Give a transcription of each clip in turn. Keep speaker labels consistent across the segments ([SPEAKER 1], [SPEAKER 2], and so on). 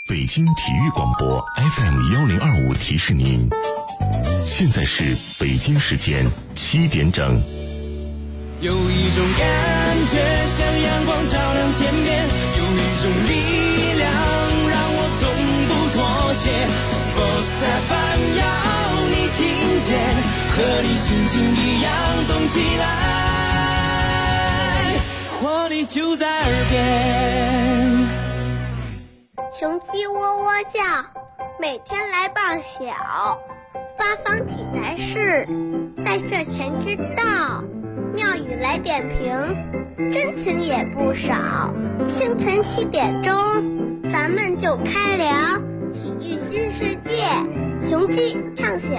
[SPEAKER 1] 北京体育广播 FM1025提示您，现在是北京时间7点整。
[SPEAKER 2] 有一种感觉像阳光照亮天边，有一种力量让我从不妥协。Sports FM 要你听见，和你心情一样动起来，活力就在耳边。
[SPEAKER 3] 雄鸡喔喔叫，每天来报晓。八方体坛事，在这全知道。妙语来点评，真情也不少。清晨7点钟，咱们就开聊体育新世界，雄鸡唱晓。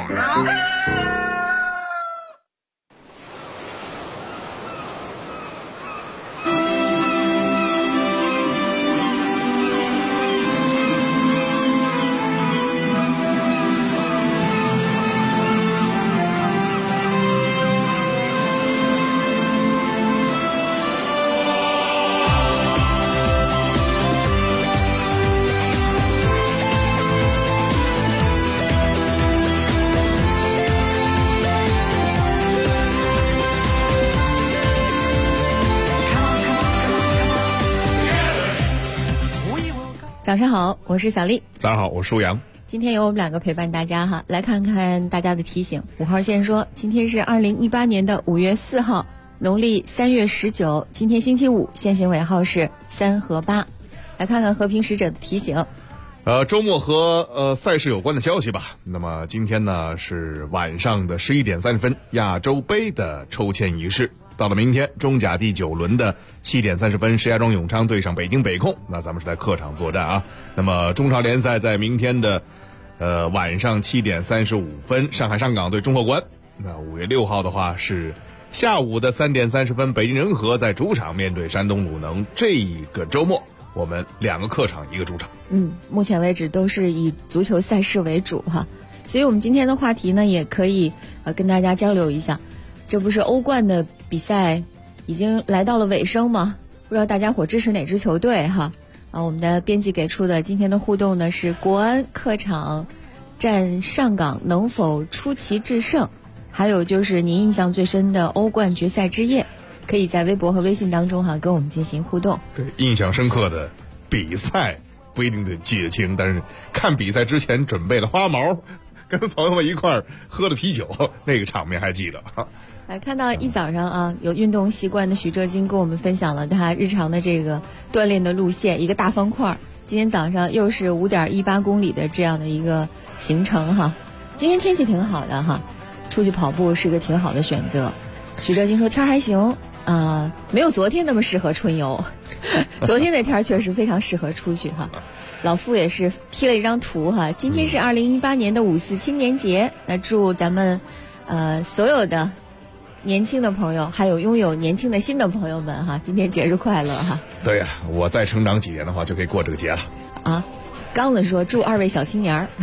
[SPEAKER 4] 早上好，我是小丽。
[SPEAKER 5] 早上好，我是舒阳。
[SPEAKER 4] 今天由我们两个陪伴大家哈，来看看大家的提醒。5号线说，今天是2018年的5月4号，农历3月19，今天星期五，限行尾号是3和8。来看看和平使者的提醒。
[SPEAKER 5] 周末和赛事有关的消息吧。那么今天呢是晚上的11点30分，亚洲杯的抽签仪式。到了明天，中甲第9轮的7点30分，石家庄永昌对上北京北控，那咱们是在客场作战啊。那么中超联赛在明天的晚上7点35分，上海上港对中赫关。那5月6号的话是下午的3点30分，北京人和在主场面对山东鲁能。这个周末我们2个客场1个主场。
[SPEAKER 4] 目前为止都是以足球赛事为主哈，所以我们今天的话题呢也可以跟大家交流一下。这不是欧冠的比赛已经来到了尾声吗？不知道大家伙支持哪支球队哈？我们的编辑给出的今天的互动呢是国安客场战上港能否出奇制胜，还有就是您印象最深的欧冠决赛之夜，可以在微博和微信当中跟我们进行互动。
[SPEAKER 5] 对，印象深刻的比赛不一定得记得清，但是看比赛之前准备了花毛，跟朋友们一块儿喝了啤酒，那个场面还记得。
[SPEAKER 4] 看到一早上有运动习惯的许哲金跟我们分享了他日常的这个锻炼的路线，一个大方块。今天早上又是5.18公里的这样的一个行程哈。今天天气挺好的哈，出去跑步是个挺好的选择。许哲金说天还行没有昨天那么适合春游，昨天的天确实非常适合出去哈。老傅也是贴了一张图哈，今天是2018年的5·4青年节，那祝咱们所有的年轻的朋友，还有拥有年轻的心的朋友们哈，今天节日快乐哈！
[SPEAKER 5] 对呀，我再成长几年的话，就可以过这个节了
[SPEAKER 4] 啊！刚子说祝2位小青年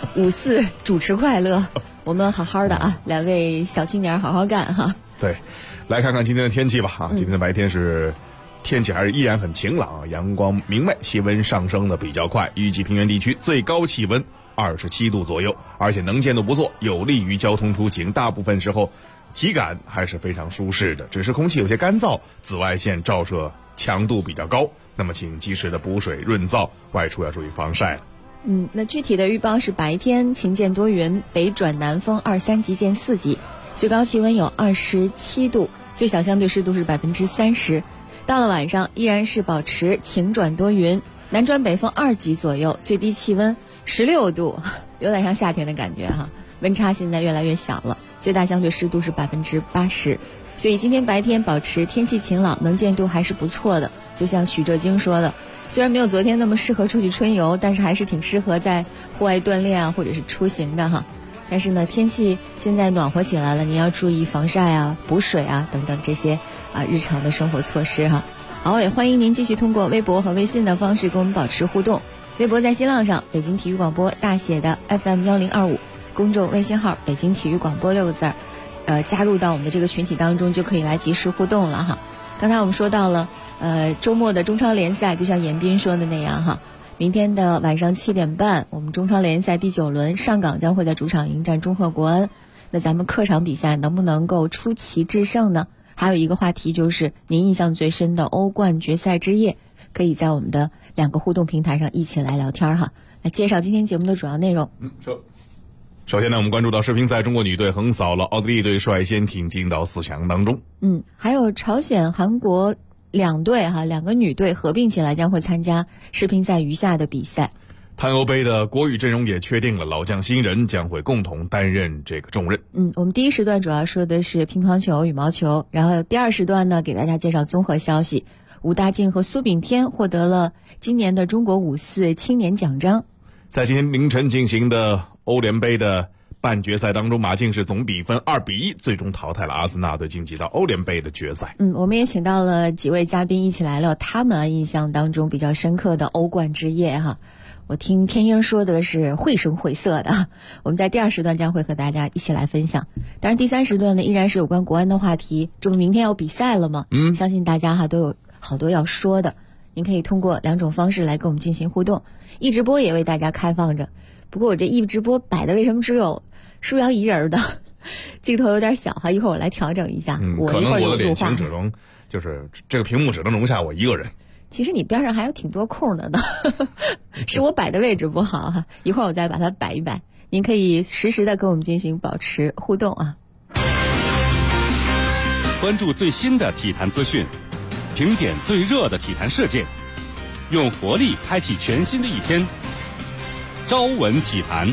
[SPEAKER 4] 5·4主持快乐，我们好好的2位小青年好好干哈！
[SPEAKER 5] 对，来看看今天的天气吧今天的白天是天气还是依然很晴朗，阳光明媚，气温上升的比较快，预计平原地区最高气温27度左右，而且能见度不错，有利于交通出行，大部分时候体感还是非常舒适的，只是空气有些干燥，紫外线照射强度比较高，那么请及时的补水润燥，外出要注意防晒了。
[SPEAKER 4] 那具体的预报是白天晴间多云，北转南风2、3级见4级，最高气温有27度，最小相对湿度是30%。到了晚上依然是保持晴转多云，南转北风2级左右，最低气温16度，有点像夏天的感觉哈。温差现在越来越小了，最大相对湿度是80%，所以今天白天保持天气晴朗，能见度还是不错的。就像许哲金说的，虽然没有昨天那么适合出去春游，但是还是挺适合在户外锻炼或者是出行的哈。但是呢，天气现在暖和起来了，您要注意防晒补水等等这些日常的生活措施哈。好，也欢迎您继续通过微博和微信的方式跟我们保持互动。微博在新浪上北京体育广播大写的 FM1025，公众微信号北京体育广播6个字加入到我们的这个群体当中，就可以来及时互动了哈。刚才我们说到了周末的中超联赛，就像严斌说的那样哈， 明天的晚上7点半，我们中超联赛第9轮，上港将会在主场迎战中赫国安。那咱们客场比赛能不能够出奇制胜呢？还有一个话题就是您印象最深的欧冠决赛之夜，可以在我们的2个互动平台上一起来聊天哈。来介绍今天节目的主要内容。
[SPEAKER 5] 首先呢，我们关注到世乒赛中国女队横扫了奥地利队，率先挺进到4强当中。
[SPEAKER 4] 还有朝鲜、韩国2队2个女队合并起来将会参加世乒赛余下的比赛。
[SPEAKER 5] 碳欧杯的国羽阵容也确定了，老将新人将会共同担任这个重任。
[SPEAKER 4] 我们第一时段主要说的是乒乓球、羽毛球，然后第二时段呢，给大家介绍综合消息。武大靖和苏炳添获得了今年的中国5·4青年奖章。
[SPEAKER 5] 在今天凌晨进行的欧联杯的半决赛当中，马竞是总比分2-1最终淘汰了阿森纳队，晋级到欧联杯的决赛。
[SPEAKER 4] 我们也请到了几位嘉宾一起来聊他们印象当中比较深刻的欧冠之夜哈。我听天英说的是绘声绘色的，我们在第二时段将会和大家一起来分享。当然第三时段呢，依然是有关国安的话题，这不明天要比赛了吗？相信大家都有好多要说的。您可以通过2种方式来跟我们进行互动，一直播也为大家开放着。不过我这一直播摆的为什么只有舒瑶一人的镜头有点小哈，一会儿我来调整一下。
[SPEAKER 5] 可能我的脸型只能就是这个屏幕只能容下我一个人。
[SPEAKER 4] 其实你边上还有挺多空的是我摆的位置不好哈，一会儿我再把它摆一摆。您可以实时的跟我们进行保持互动啊。
[SPEAKER 6] 关注最新的体坛资讯，评点最热的体坛事件，用活力开启全新的一天。朝闻体坛。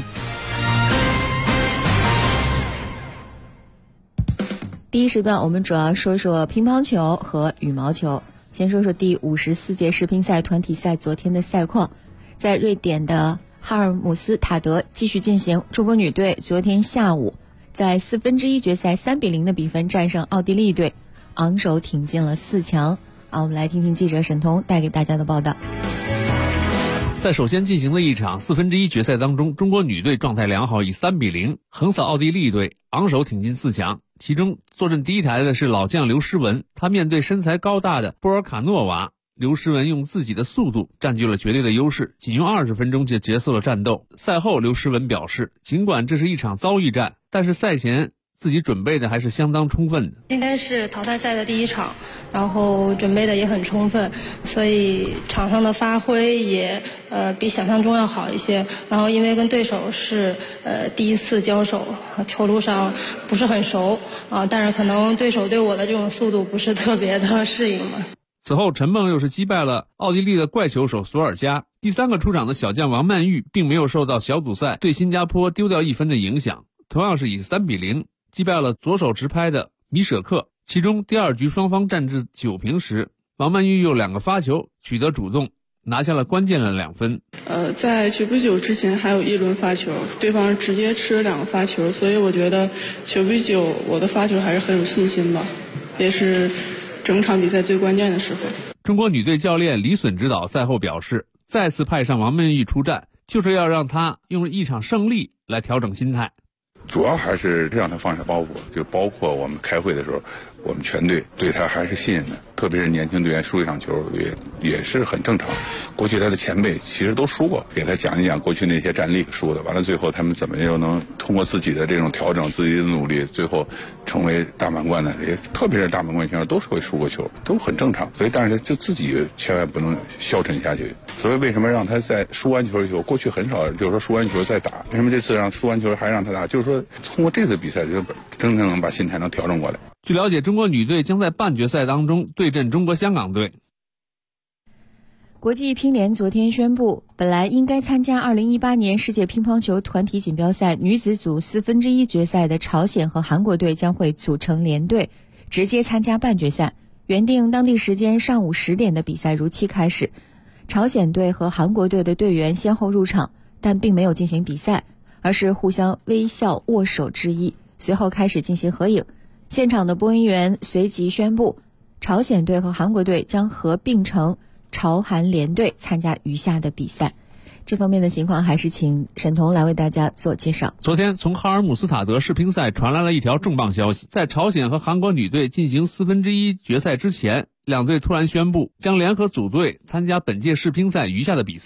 [SPEAKER 4] 第一时段我们主要说说乒乓球和羽毛球。先说说第54届世乒赛团体赛昨天的赛况。在瑞典的哈尔姆斯塔德继续进行，中国女队昨天下午在1/4决赛3-0的比分战胜奥地利队，昂首挺进了4强。我们来听听记者沈彤带给大家的报道。
[SPEAKER 7] 在首先进行的一场1/4决赛当中，中国女队状态良好，以3-0横扫奥地利队，昂首挺进4强。其中坐镇第一台的是老将刘诗雯，她面对身材高大的波尔卡诺娃，刘诗雯用自己的速度占据了绝对的优势，仅用20分钟就结束了战斗。赛后刘诗雯表示，尽管这是一场遭遇战，但是赛前自己准备的还是相当充分的。
[SPEAKER 8] 今天是淘汰赛的第一场，然后准备的也很充分，所以场上的发挥也比想象中要好一些。然后因为跟对手是第一次交手，球路上不是很熟但是可能对手对我的这种速度不是特别的适应嘛。
[SPEAKER 7] 此后陈梦又是击败了奥地利的怪球手索尔加。第3个出场的小将王曼玉并没有受到小组赛对新加坡丢掉1分的影响，同样是以3-0击败了左手直拍的米舍克。其中第2局双方战至9平时，王曼玉用2个发球取得主动，拿下了关键的2分。
[SPEAKER 9] 在9比9之前还有一轮发球，对方直接吃了2个发球，所以我觉得9比9我的发球还是很有信心吧，也是整场比赛最关键的时候。
[SPEAKER 7] 中国女队教练李隼指导赛后表示，再次派上王曼玉出战，就是要让她用一场胜利来调整心态。
[SPEAKER 10] 主要还是让他放下包袱，就包括我们开会的时候，我们全队对他还是信任的，特别是年轻队员输一场球也是很正常。过去他的前辈其实都输过，给他讲一讲过去那些战例输的，完了最后他们怎么又能通过自己的这种调整，自己的努力，最后成为大满贯的，也特别是大满贯选手都是会输过球，都很正常。所以但是就自己千万不能消沉下去。所以为什么让他在输完球以后，过去很少就是说输完球再打，为什么这次让输完球还让他打，就是说通过这次比赛就真正能把心态能调整过来。
[SPEAKER 7] 据了解，中国女队将在半决赛当中对阵中国香港队。
[SPEAKER 4] 国际乒联昨天宣布，本来应该参加2018年世界乒乓球团体锦标赛女子组1/4决赛的朝鲜和韩国队将会组成联队，直接参加半决赛。原定当地时间上午10点的比赛如期开始，朝鲜队和韩国队的队员先后入场，但并没有进行比赛，而是互相微笑握手致意，随后开始进行合影。现场的播音员随即宣布，朝鲜队和韩国队将合并成朝韩联队参加余下的比赛。这方面的情况还是请沈彤来为大家做介绍。
[SPEAKER 7] 昨天从哈尔姆斯塔德世乒赛传来了一条重磅消息，在朝鲜和韩国女队进行1/4决赛之前，两队突然宣布将联合组队参加本届世乒赛余下的比赛。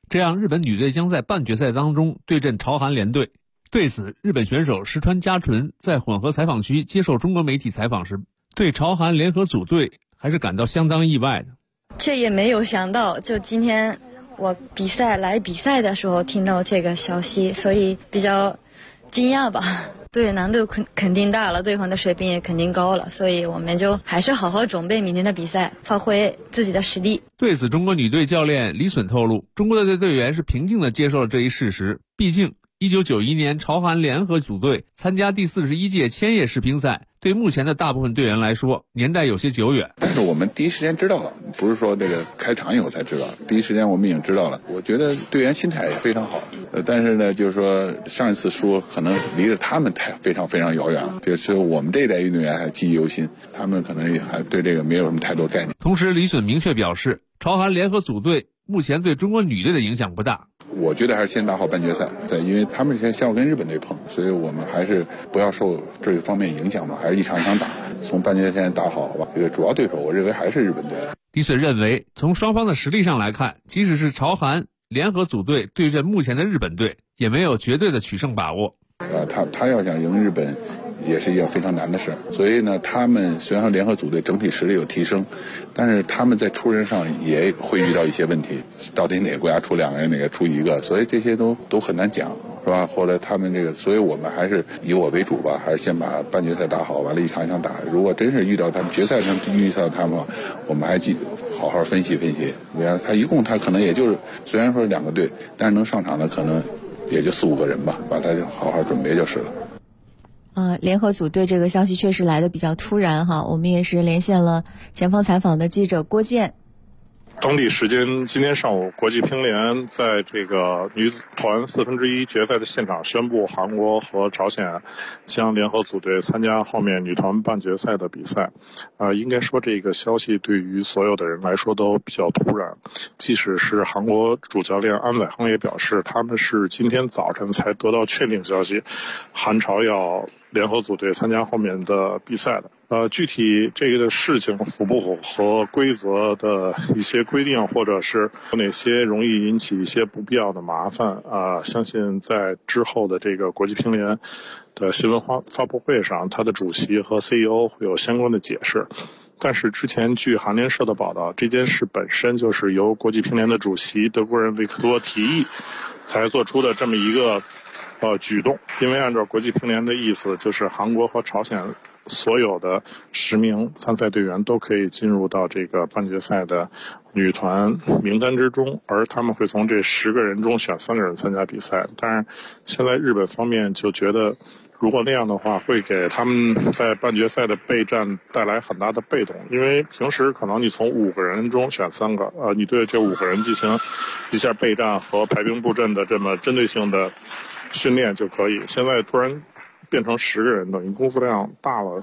[SPEAKER 7] 这样日本女队将在半决赛当中对阵朝韩联队。对此，日本选手石川佳纯在混合采访区接受中国媒体采访时，对朝韩联合组队还是感到相当意外的。
[SPEAKER 11] 这也没有想到，就今天我来比赛的时候听到这个消息，所以比较惊讶吧。对，难度肯定大了，对方的水平也肯定高了，所以我们就还是好好准备明天的比赛，发挥自己的实力。
[SPEAKER 7] 对此，中国女队教练李隼透露，中国队队员是平静地接受了这一事实，毕竟1991年朝韩联合组队参加第41届千叶世乒赛，对目前的大部分队员来说，年代有些久远。
[SPEAKER 10] 但是我们第一时间知道了，不是说这个开场以后才知道，第一时间我们已经知道了。我觉得队员心态也非常好，但是呢，就是说上一次输可能离着他们非常非常遥远了，就是我们这一代运动员还记忆犹新，他们可能也还对这个没有什么太多概念。
[SPEAKER 7] 同时，李隼明确表示，朝韩联合组队目前对中国女队的影响不大。
[SPEAKER 10] 我觉得还是先打好半决赛，对，因为他们先要跟日本队碰，所以我们还是不要受这个方面影响嘛，还是一场一场打，从半决赛打好吧。这个主要对手，我认为还是日本队。
[SPEAKER 7] 李隼认为，从双方的实力上来看，即使是朝韩联合组队对阵目前的日本队，也没有绝对的取胜把握。
[SPEAKER 10] 他要想赢日本，也是一件非常难的事。所以呢，他们虽然说联合组队整体实力有提升，但是他们在出人上也会遇到一些问题，到底哪个国家出2个人，哪个出1个，所以这些都很难讲，是吧？后来他们这个，所以我们还是以我为主吧，还是先把半决赛打好，完了一场一场打。如果真是遇到他们决赛上遇到他们，我们还好好分析分析。你看他一共他可能也就是虽然说2个队，但是能上场的可能也就4、5个人吧，把他好好准备就是了。
[SPEAKER 4] 联合组队这个消息确实来得比较突然哈，我们也是连线了前方采访的记者郭健。
[SPEAKER 12] 当地时间今天上午，国际乒联在这个女子团1/4决赛的现场宣布，韩国和朝鲜将联合组队参加后面女团半决赛的比赛。应该说这个消息对于所有的人来说都比较突然，即使是韩国主教练安宰亨也表示，他们是今天早晨才得到确定消息，韩朝要联合组队参加后面的比赛的。具体这个事情符不符合规则的一些规定，或者是有哪些容易引起一些不必要的麻烦相信在之后的这个国际乒联的新闻发布会上，他的主席和 CEO 会有相关的解释。但是之前据韩联社的报道，这件事本身就是由国际乒联的主席德国人维克多提议才做出的这么一个举动。因为按照国际乒联的意思，就是韩国和朝鲜所有的10名参赛队员都可以进入到这个半决赛的女团名单之中，而他们会从这10个人中选3个人参加比赛。但是现在日本方面就觉得，如果那样的话，会给他们在半决赛的备战带来很大的被动，因为平时可能你从5个人中选3个，你对这5个人进行一下备战和排兵布阵的这么针对性的训练就可以。现在突然变成10个人，等于工作量大了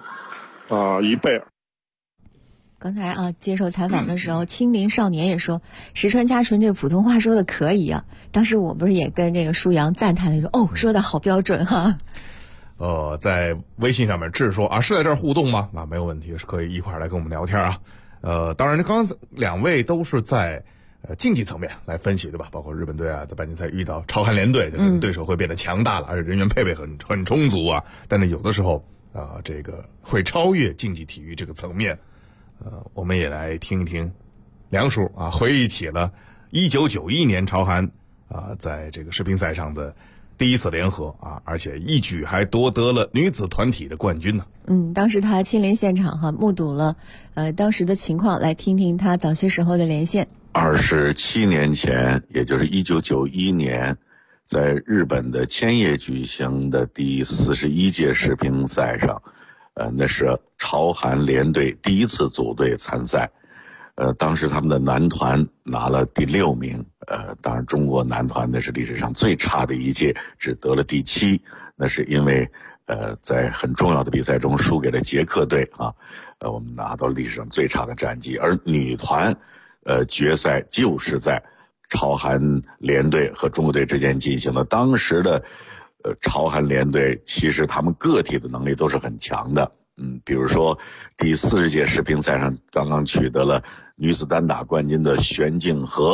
[SPEAKER 12] 1倍。
[SPEAKER 4] 刚才接受采访的时候，青林少年也说石川佳纯这普通话说的可以啊。当时我不是也跟这个舒阳赞叹了，说说的好标准哈。
[SPEAKER 5] 在微信上面是说是在这儿互动吗？没有问题，是可以一块来跟我们聊天啊。当然刚刚2位都是在竞技层面来分析，对吧？包括日本队在半决赛遇到朝韩联队，对手会变得强大了，而且人员配备很充足啊。但是有的时候这个会超越竞技体育这个层面。我们也来听一听梁叔回忆起了1991年朝韩在这个世乒赛上的第一次联合而且一举还夺得了女子团体的冠军呢。
[SPEAKER 4] 当时他亲临现场目睹了当时的情况，来听听他早些时候的连线。
[SPEAKER 13] 27年前，也就是1991年，在日本的千叶举行的第41届世乒赛上，那是朝韩联队第一次组队参赛。当时他们的男团拿了第6名，当然中国男团那是历史上最差的一届，只得了第7，那是因为在很重要的比赛中输给了捷克队我们拿到历史上最差的战绩。而女团决赛就是在朝韩联队和中国队之间进行的。当时的朝韩联队其实他们个体的能力都是很强的，比如说第40届世乒赛上刚刚取得了女子单打冠军的玄镜和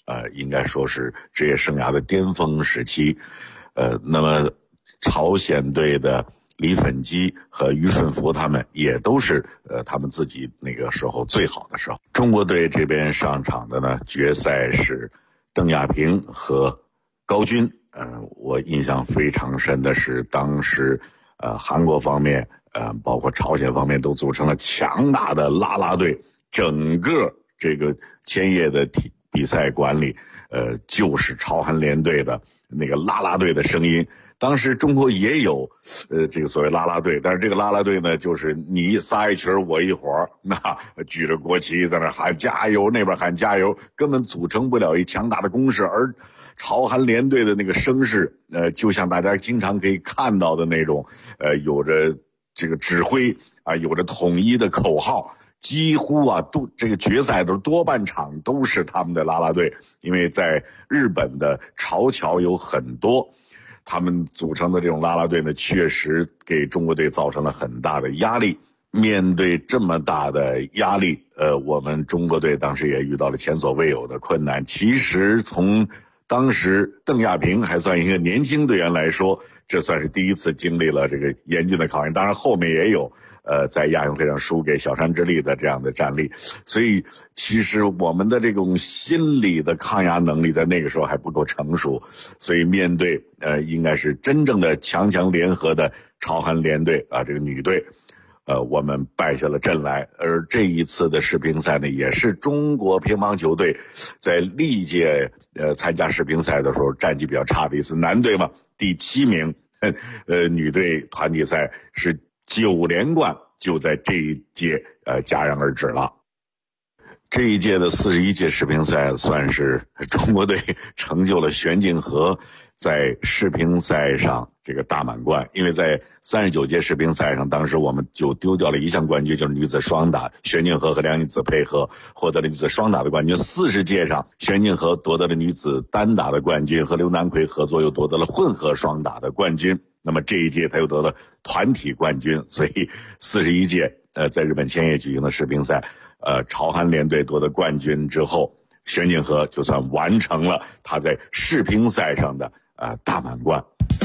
[SPEAKER 13] 应该说是职业生涯的巅峰时期。那么朝鲜队的李粉基和于顺福他们也都是他们自己那个时候最好的时候。中国队这边上场的呢，决赛是邓亚萍和高军。我印象非常深的是，当时韩国方面包括朝鲜方面都组成了强大的啦啦队，整个这个千叶的比赛馆里就是朝韩联队的那个啦啦队的声音。当时中国也有这个所谓啦啦队，但是这个啦啦队呢，就是你撒一群我一伙，那举着国旗在那喊加油，那边喊加油，根本组成不了一强大的攻势。而朝韩联队的那个声势就像大家经常可以看到的那种有着这个指挥啊，有着统一的口号，几乎都这个决赛的多半场都是他们的啦啦队。因为在日本的朝侨有很多，他们组成的这种啦啦队呢，确实给中国队造成了很大的压力。面对这么大的压力，我们中国队当时也遇到了前所未有的困难。其实从当时邓亚萍还算一个年轻队员来说，这算是第一次经历了这个严峻的考验。当然后面也有在亚运会上输给小山之力的这样的战例，所以其实我们的这种心理的抗压能力在那个时候还不够成熟，所以面对应该是真正的强强联合的朝韩联队这个女队，我们败下了阵来。而这一次的世乒赛呢，也是中国乒乓球队在历届参加世乒赛的时候战绩比较差的一次。男队嘛第7名，女队团体赛是9连冠，就在这一届戛然而止了。这一届的41届世乒赛算是中国队成就了玄镜河在世乒赛上这个大满贯。因为在39届世乒赛上，当时我们就丢掉了一项冠军，就是女子双打，玄镜河和梁颖子配合获得了女子双打的冠军。40届上，玄镜河夺得了女子单打的冠军，和刘南奎合作又夺得了混合双打的冠军。那么这一届他又得了团体冠军。所以41届在日本千叶举行的世乒赛，朝韩联队夺得冠军之后，玄镜河就算完成了他在世乒赛上的大满贯。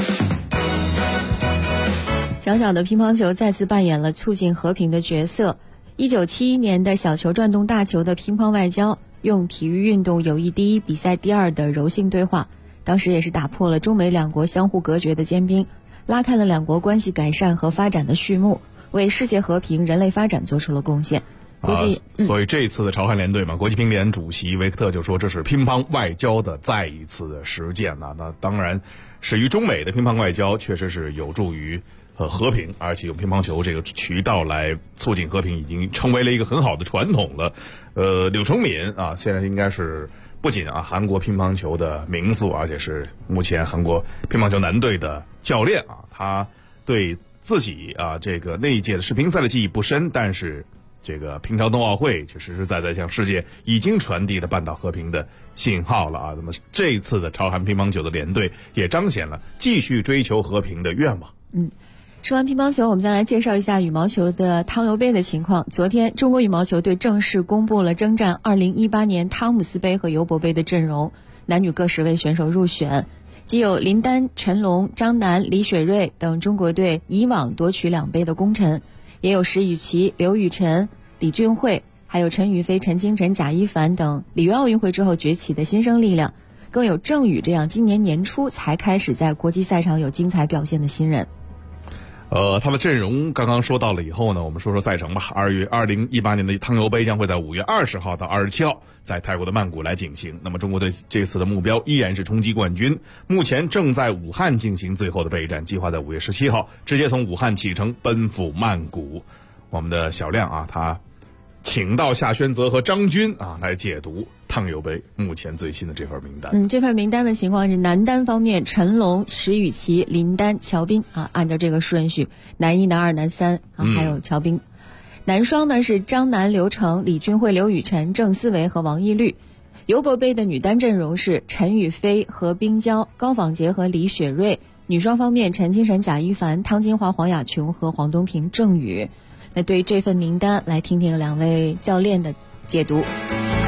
[SPEAKER 4] 小小的乒乓球再次扮演了促进和平的角色。1971年的小球转动大球的乒乓外交，用体育运动友谊第一，比赛第二的柔性对话，当时也是打破了中美两国相互隔绝的坚冰，拉开了两国关系改善和发展的序幕，为世界和平、人类发展做出了贡献。
[SPEAKER 5] 所以这一次的朝韩联队嘛，国际乒联主席维克特就说这是乒乓外交的再一次的实践呐。那当然，始于中美的乒乓外交确实是有助于和平，而且用乒乓球这个渠道来促进和平，已经成为了一个很好的传统了。柳承敏现在应该是不仅韩国乒乓球的名宿，而且是目前韩国乒乓球男队的教练他对自己这个那一届的世乒赛的记忆不深，但是这个平昌冬奥会却实实在在向世界已经传递了半岛和平的信号了那么这一次的朝韩乒乓球的联队也彰显了继续追求和平的愿望。
[SPEAKER 4] 说完乒乓球，我们再来介绍一下羽毛球的汤尤杯的情况。昨天，中国羽毛球队正式公布了征战2018年汤姆斯杯和尤伯杯的阵容，男女各10位选手入选，既有林丹、陈龙、张楠、李雪芮等中国队以往夺取2杯的功臣，也有石宇奇、刘雨辰、李俊慧，还有陈雨菲、陈清晨、贾一凡等里约奥运会之后崛起的新生力量，更有郑宇这样今年年初才开始在国际赛场有精彩表现的新人。
[SPEAKER 5] 他的阵容刚刚说到了以后呢，我们说说赛程吧。2018年的汤尤杯将会在5月20号到27号在泰国的曼谷来进行。那么中国队这次的目标依然是冲击冠军，目前正在武汉进行最后的备战，计划在5月17号直接从武汉启程奔赴曼谷。我们的小亮他请到夏宣泽和张军来解读汤尤杯目前最新的这份名单。
[SPEAKER 4] 这份名单的情况是男单方面陈龙、石宇奇、林丹、乔彬按照这个顺序，男1、男2、男3还有乔彬。男双呢是张楠、刘成、李俊慧、刘雨辰、郑思维和王懿律。尤伯杯的女单阵容是陈雨菲、何冰娇、高仿洁和李雪芮。女双方面，陈清晨、贾一凡、汤金华、黄雅琼和黄东萍、郑宇。那对于这份名单，来听听2位教练的解读。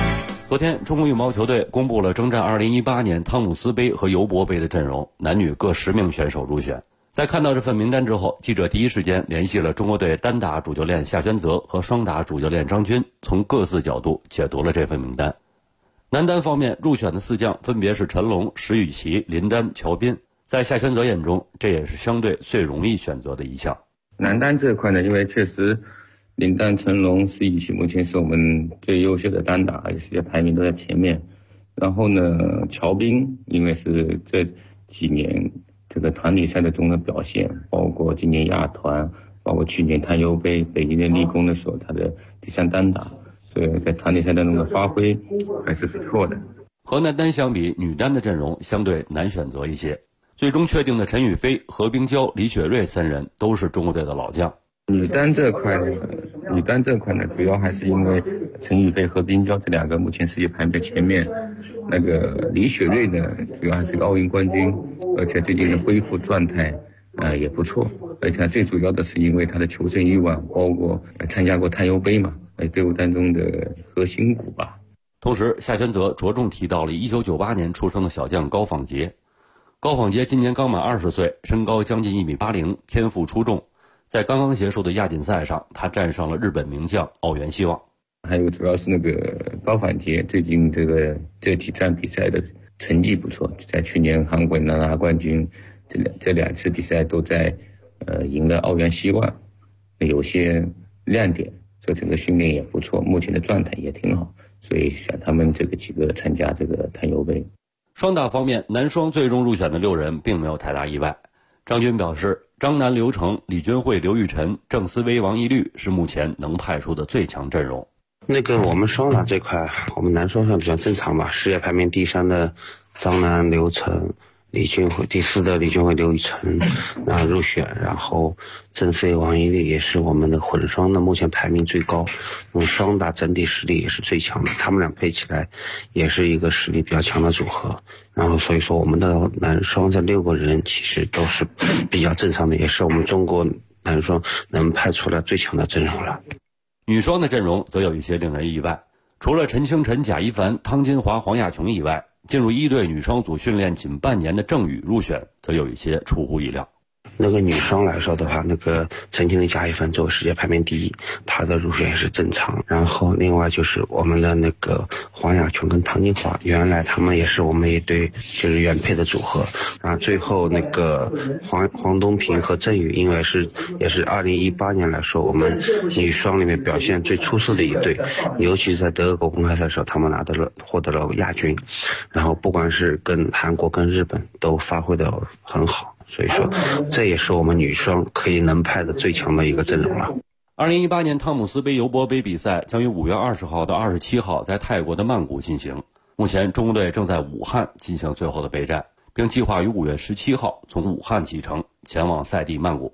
[SPEAKER 14] 昨天，中国羽毛球队公布了征战2018年汤姆斯杯和尤伯杯的阵容，男女各10名选手入选。在看到这份名单之后，记者第一时间联系了中国队单打主教练夏宣泽和双打主教练张军，从各自角度解读了这份名单。男单方面入选的4将分别是陈龙、石宇奇、林丹、乔斌，在夏宣泽眼中，这也是相对最容易选择的一项。
[SPEAKER 15] 男单这块呢，因为确实林丹、陈龙、石宇奇目前是我们最优秀的单打，而且世界排名都在前面。然后呢，乔斌因为是这几年这个团体赛的中的表现，包括今年亚团，包括去年碳优杯、北京的立功的时候，他的第3单打，所以在团体赛当中的发挥还是不错的。
[SPEAKER 14] 和男单相比，女单的阵容相对难选择一些。最终确定的陈雨菲、何冰娇、李雪芮3人都是中国队的老将。
[SPEAKER 15] 女单这块呢，主要还是因为陈雨菲、何冰娇这2个目前世界排名在前面。那个李雪芮呢，主要还是个奥运冠军，而且最近的恢复状态也不错。而且最主要的是因为他的求胜欲望，包括参加过碳优杯嘛，队伍当中的核心骨吧。
[SPEAKER 14] 同时，夏宣泽着重提到了1998年出生的小将高仿杰。高仿杰今年刚满20岁，身高将近1.80米，天赋出众。在刚刚结束的亚锦赛上，他战胜了日本名将奥原希望。
[SPEAKER 15] 还有主要是那个高仿杰最近这几站比赛的成绩不错，在去年韩国拿冠军，这2次比赛都在赢了奥原希望，有些亮点，这整个训练也不错，目前的状态也挺好，所以选他们这个几个参加这个碳优杯。
[SPEAKER 14] 双打方面，男双最终入选的6人并没有太大意外。张军表示，张楠、刘成、李军慧、刘玉晨、郑思薇、王懿律是目前能派出的最强阵容。
[SPEAKER 16] 我们双打这块，我们男双上比较正常吧。世界排名第3的张楠、刘成、李军慧，第4的李军慧、刘雨辰入选，然后郑思薇、王懿律也是我们的混双的目前排名最高。双打整体实力也是最强的，他们俩配起来也是一个实力比较强的组合。然后所以说我们的男双这6个人其实都是比较正常的，也是我们中国男双能派出来最强的阵容了。
[SPEAKER 14] 女双的阵容则有一些令人意外，除了陈清晨、贾一凡、汤金华、黄雅琼以外，进入1队女双组训练仅半年的郑宇入选，则有一些出乎意料。
[SPEAKER 16] 女双来说的话，陈清晨、贾一凡作为世界排名第1，她的入选也是正常。然后另外就是我们的黄雅琼跟汤金华，原来他们也是我们1队就是原配的组合。然后最后黄东平和郑宇，因为也是2018年来说我们女双里面表现最出色的1队，尤其是在德国公开赛的时候，他们获得了亚军。然后不管是跟韩国跟日本都发挥得很好。所以说这也是我们女双能派的最强的一个阵容了。
[SPEAKER 14] 2018年汤姆斯杯尤伯杯比赛将于5月20号到27号在泰国的曼谷进行。目前中国队正在武汉进行最后的备战，并计划于5月17号从武汉启程前往赛地曼谷。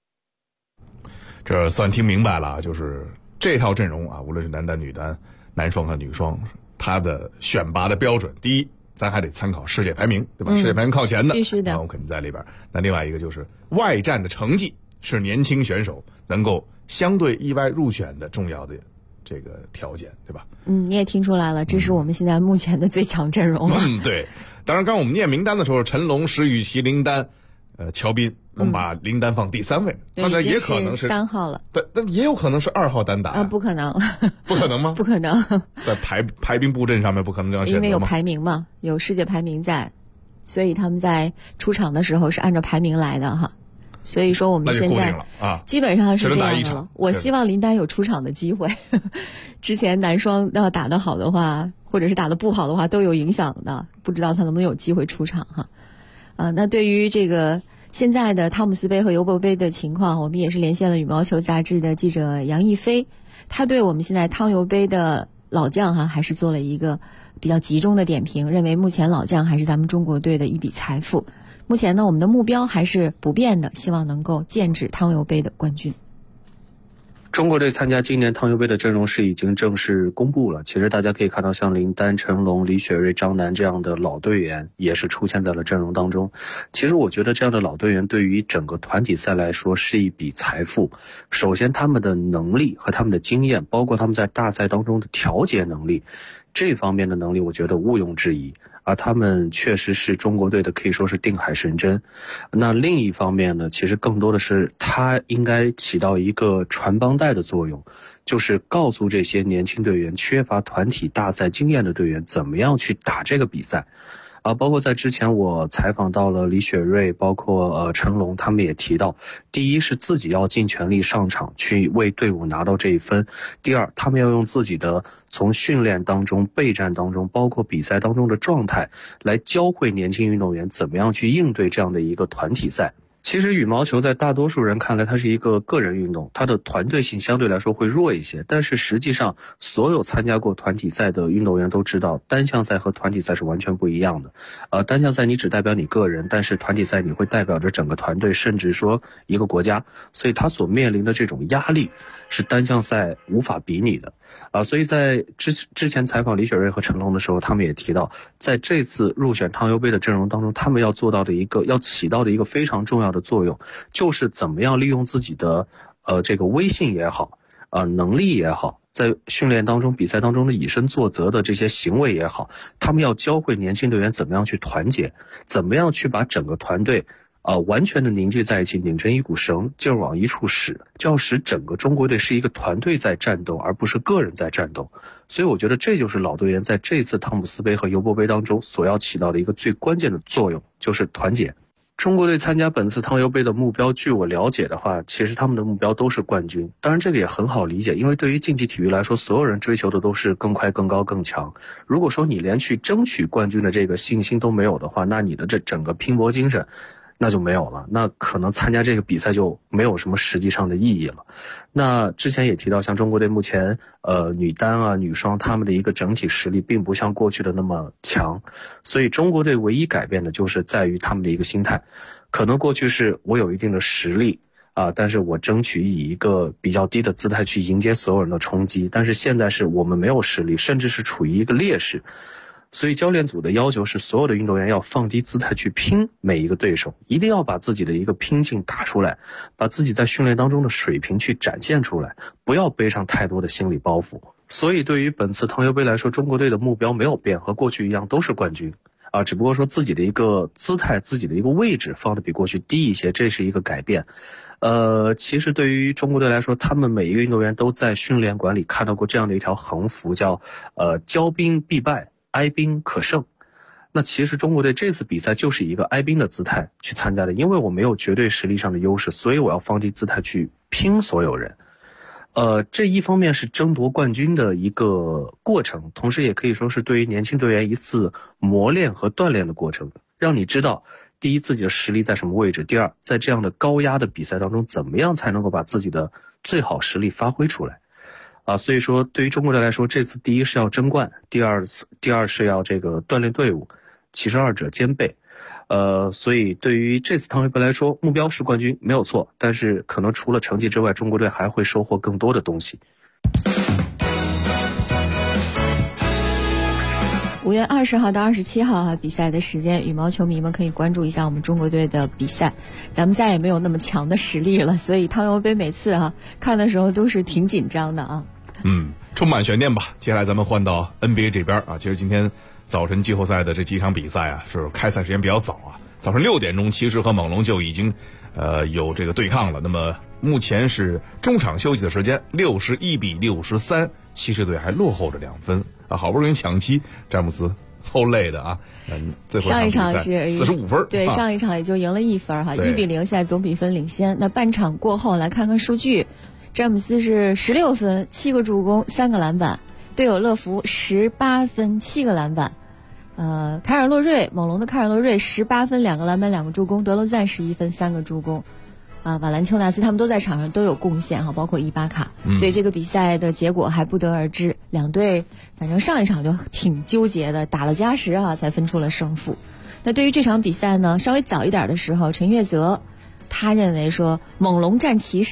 [SPEAKER 5] 这算听明白了，就是这套阵容啊，无论是男单、女单、男双和女双，它的选拔的标准，第一，咱还得参考世界排名，对吧？世界排名靠前的，
[SPEAKER 4] 必须的，
[SPEAKER 5] 我肯定在里边。那另外一个就是外战的成绩是年轻选手能够相对意外入选的重要的这个条件，对吧？
[SPEAKER 4] 你也听出来了，这是我们现在目前的最强阵容了。
[SPEAKER 5] 对。当然，刚我们念名单的时候，陈龙、石宇奇、林丹、乔斌，我们把林丹放第3位，那也可能是
[SPEAKER 4] 3号了，
[SPEAKER 5] 但也有可能是2号单打
[SPEAKER 4] 不可能，
[SPEAKER 5] 不可能吗？
[SPEAKER 4] 不可能，
[SPEAKER 5] 在排兵布阵上面不可能这样选择吗？
[SPEAKER 4] 因为有排名嘛，有世界排名在，所以他们在出场的时候是按照排名来的哈。所以说我们现在基本上是这样的了。我希望林丹有出场的机会。之前男双要打得好的话，或者是打得不好的话，都有影响的，不知道他能不能有机会出场哈。那对于这个现在的汤姆斯杯和尤伯杯的情况，我们也是连线了羽毛球杂志的记者杨逸飞，他对我们现在汤尤杯的老将还是做了一个比较集中的点评，认为目前老将还是咱们中国队的一笔财富。目前呢，我们的目标还是不变的，希望能够剑指汤尤杯的冠军。
[SPEAKER 17] 中国队参加今年汤尤杯的阵容是已经正式公布了。其实大家可以看到，像林丹、陈龙、李雪芮、张楠这样的老队员也是出现在了阵容当中。其实我觉得这样的老队员对于整个团体赛来说是一笔财富。首先他们的能力和他们的经验，包括他们在大赛当中的调节能力，这方面的能力我觉得毋庸置疑。他们确实是中国队的可以说是定海神针。那另一方面呢，其实更多的是他应该起到一个传帮带的作用，就是告诉这些年轻队员，缺乏团体大赛经验的队员怎么样去打这个比赛。包括在之前我采访到了李雪芮，包括陈龙，他们也提到，第一是自己要尽全力上场去为队伍拿到这一分，第二他们要用自己的从训练当中、备战当中，包括比赛当中的状态来教会年轻运动员怎么样去应对这样的一个团体赛。其实羽毛球在大多数人看来它是一个个人运动，它的团队性相对来说会弱一些，但是实际上所有参加过团体赛的运动员都知道，单项赛和团体赛是完全不一样的。单项赛你只代表你个人，但是团体赛你会代表着整个团队，甚至说一个国家，所以他所面临的这种压力是单项赛无法比拟的。所以在之前采访李雪芮和陈龙的时候，他们也提到，在这次入选汤尤杯的阵容当中，他们要起到的一个非常重要的作用，就是怎么样利用自己的这个威信也好，能力也好，在训练当中、比赛当中的以身作则的这些行为也好，他们要教会年轻队员怎么样去团结，怎么样去把整个团队完全的凝聚在一起，拧成一股绳，劲儿往一处使，就要使整个中国队是一个团队在战斗，而不是个人在战斗。所以我觉得这就是老队员在这次汤姆斯杯和尤伯杯当中所要起到的一个最关键的作用，就是团结。中国队参加本次汤尤杯的目标，据我了解的话，其实他们的目标都是冠军。当然这个也很好理解，因为对于竞技体育来说，所有人追求的都是更快、更高、更强。如果说你连去争取冠军的这个信心都没有的话，那你的这整个拼搏精神那就没有了，那可能参加这个比赛就没有什么实际上的意义了。那之前也提到，像中国队目前女单女双他们的一个整体实力并不像过去的那么强，所以中国队唯一改变的就是在于他们的一个心态。可能过去是我有一定的实力但是我争取以一个比较低的姿态去迎接所有人的冲击，但是现在是我们没有实力，甚至是处于一个劣势。所以教练组的要求是，所有的运动员要放低姿态去拼每一个对手，一定要把自己的一个拼劲打出来，把自己在训练当中的水平去展现出来，不要背上太多的心理包袱。所以对于本次汤尤杯来说，中国队的目标没有变，和过去一样都是冠军只不过说自己的一个姿态、自己的一个位置放得比过去低一些，这是一个改变。其实对于中国队来说，他们每一个运动员都在训练馆里看到过这样的一条横幅，叫骄兵必败，哀兵可胜。那其实中国队这次比赛就是以一个哀兵的姿态去参加的，因为我没有绝对实力上的优势，所以我要放低姿态去拼所有人。这一方面是争夺冠军的一个过程，同时也可以说是对于年轻队员一次磨练和锻炼的过程，让你知道第一自己的实力在什么位置，第二在这样的高压的比赛当中怎么样才能够把自己的最好实力发挥出来。所以说对于中国队来说，这次第一是要争冠，第二是要这个锻炼队伍，其实二者兼备。所以对于这次汤尤杯来说，目标是冠军没有错，但是可能除了成绩之外，中国队还会收获更多的东西。
[SPEAKER 4] 5月20号到27号比赛的时间，羽毛球迷们可以关注一下我们中国队的比赛。咱们家也没有那么强的实力了，所以汤尤杯每次看的时候都是挺紧张的
[SPEAKER 5] 充满悬念吧。接下来咱们换到 NBA 这边其实今天早晨季后赛的这几场比赛是开赛时间比较早早上6点钟骑士和猛龙就已经有这个对抗了。那么目前是中场休息的时间，61-63，骑士队还落后着2分好不容易抢七，詹姆斯后累的最后
[SPEAKER 4] 上一场是
[SPEAKER 5] 45分，
[SPEAKER 4] 对，上一场也就赢了1分1-0，现在总比分领先。那半场过后来看看数据，詹姆斯是16分7个助攻3个篮板，队友乐福18分7个篮板，凯尔洛瑞，猛龙的凯尔洛瑞18分2个篮板2个助攻，德罗赞11分3个助攻瓦兰丘纳斯他们都在场上都有贡献包括伊巴卡所以这个比赛的结果还不得而知。两队反正上一场就挺纠结的，打了加时才分出了胜负。那对于这场比赛呢，稍微早一点的时候，陈月泽他认为说猛龙战骑士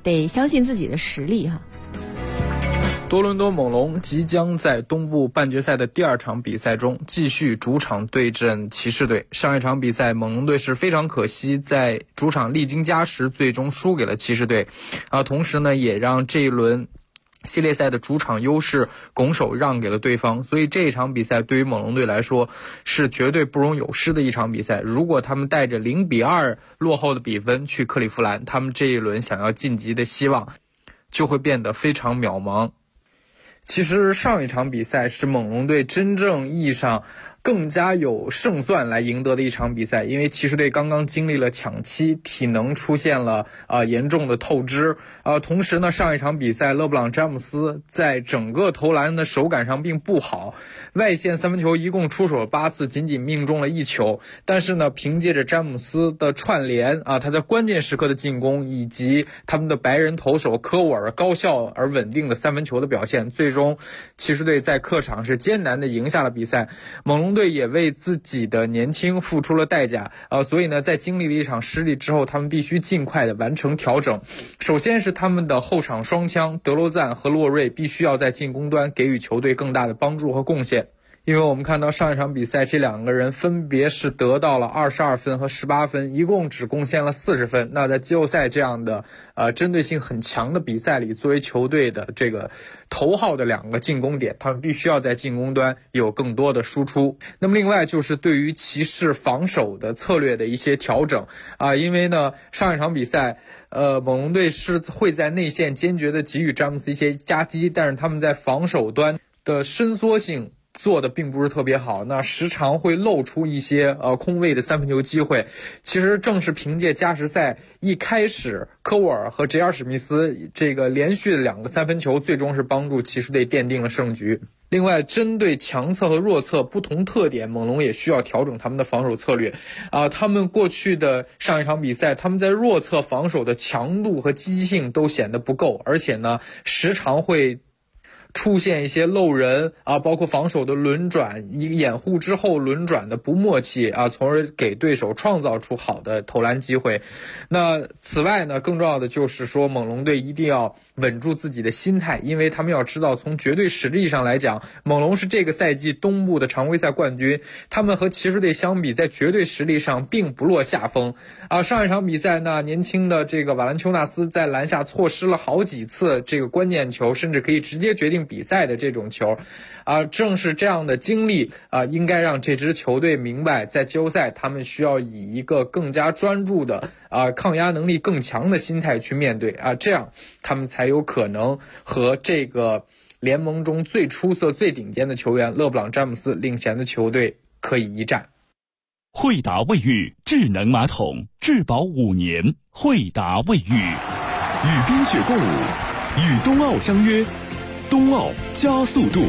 [SPEAKER 4] 得相信自己的实力哈。
[SPEAKER 18] 多伦多猛龙即将在东部半决赛的第2场比赛中继续主场对阵骑士队。上一场比赛猛龙队是非常可惜在主场历经加时最终输给了骑士队，同时呢也让这一轮系列赛的主场优势拱手让给了对方，所以这一场比赛对于猛龙队来说是绝对不容有失的一场比赛。如果他们带着0-2落后的比分去克利夫兰，他们这一轮想要晋级的希望就会变得非常渺茫。其实上一场比赛是猛龙队真正意义上更加有胜算来赢得的一场比赛，因为骑士队刚刚经历了抢七，体能出现了严重的透支，同时呢上一场比赛勒布朗詹姆斯在整个投篮的手感上并不好，外线三分球一共出手了8次，仅仅命中了1球，但是呢凭借着詹姆斯的串联他在关键时刻的进攻，以及他们的白人投手科沃尔高效而稳定的三分球的表现，最终骑士队在客场是艰难的赢下了比赛。猛龙队也为自己的年轻付出了代价，所以呢在经历了一场失利之后，他们必须尽快的完成调整。首先是他们的后场双枪德罗赞和洛瑞必须要在进攻端给予球队更大的帮助和贡献，因为我们看到上一场比赛这2个人分别是得到了22分和18分，一共只贡献了40分。那在季后赛这样的针对性很强的比赛里，作为球队的这个头号的2个进攻点，他们必须要在进攻端有更多的输出。那么另外就是对于骑士防守的策略的一些调整因为呢上一场比赛猛龙队是会在内线坚决的给予詹姆斯一些夹击，但是他们在防守端的伸缩性做的并不是特别好，那时常会露出一些空位的三分球机会。其实正是凭借加时赛一开始科沃尔和 JR 史密斯这个连续的2个三分球，最终是帮助骑士队奠定了胜局。另外针对强侧和弱侧不同特点，猛龙也需要调整他们的防守策略他们过去的上一场比赛，他们在弱侧防守的强度和积极性都显得不够，而且呢时常会出现一些漏人包括防守的轮转，掩护之后轮转的不默契从而给对手创造出好的投篮机会。那此外呢，更重要的就是说猛龙队一定要稳住自己的心态，因为他们要知道从绝对实力上来讲，猛龙是这个赛季东部的常规赛冠军，他们和骑士队相比在绝对实力上并不落下风上一场比赛呢，年轻的这个瓦兰丘纳斯在篮下错失了好几次这个关键球，甚至可以直接决定比赛的这种球正是这样的经历应该让这支球队明白，在季后赛他们需要以一个更加专注的抗压能力更强的心态去面对这样他们才有可能和这个联盟中最出色最顶尖的球员勒布朗詹姆斯领衔的球队可以一战。
[SPEAKER 1] 惠达卫浴智能马桶，质保5年。惠达卫浴与冰雪共舞，与冬奥相约，冬奥加速度。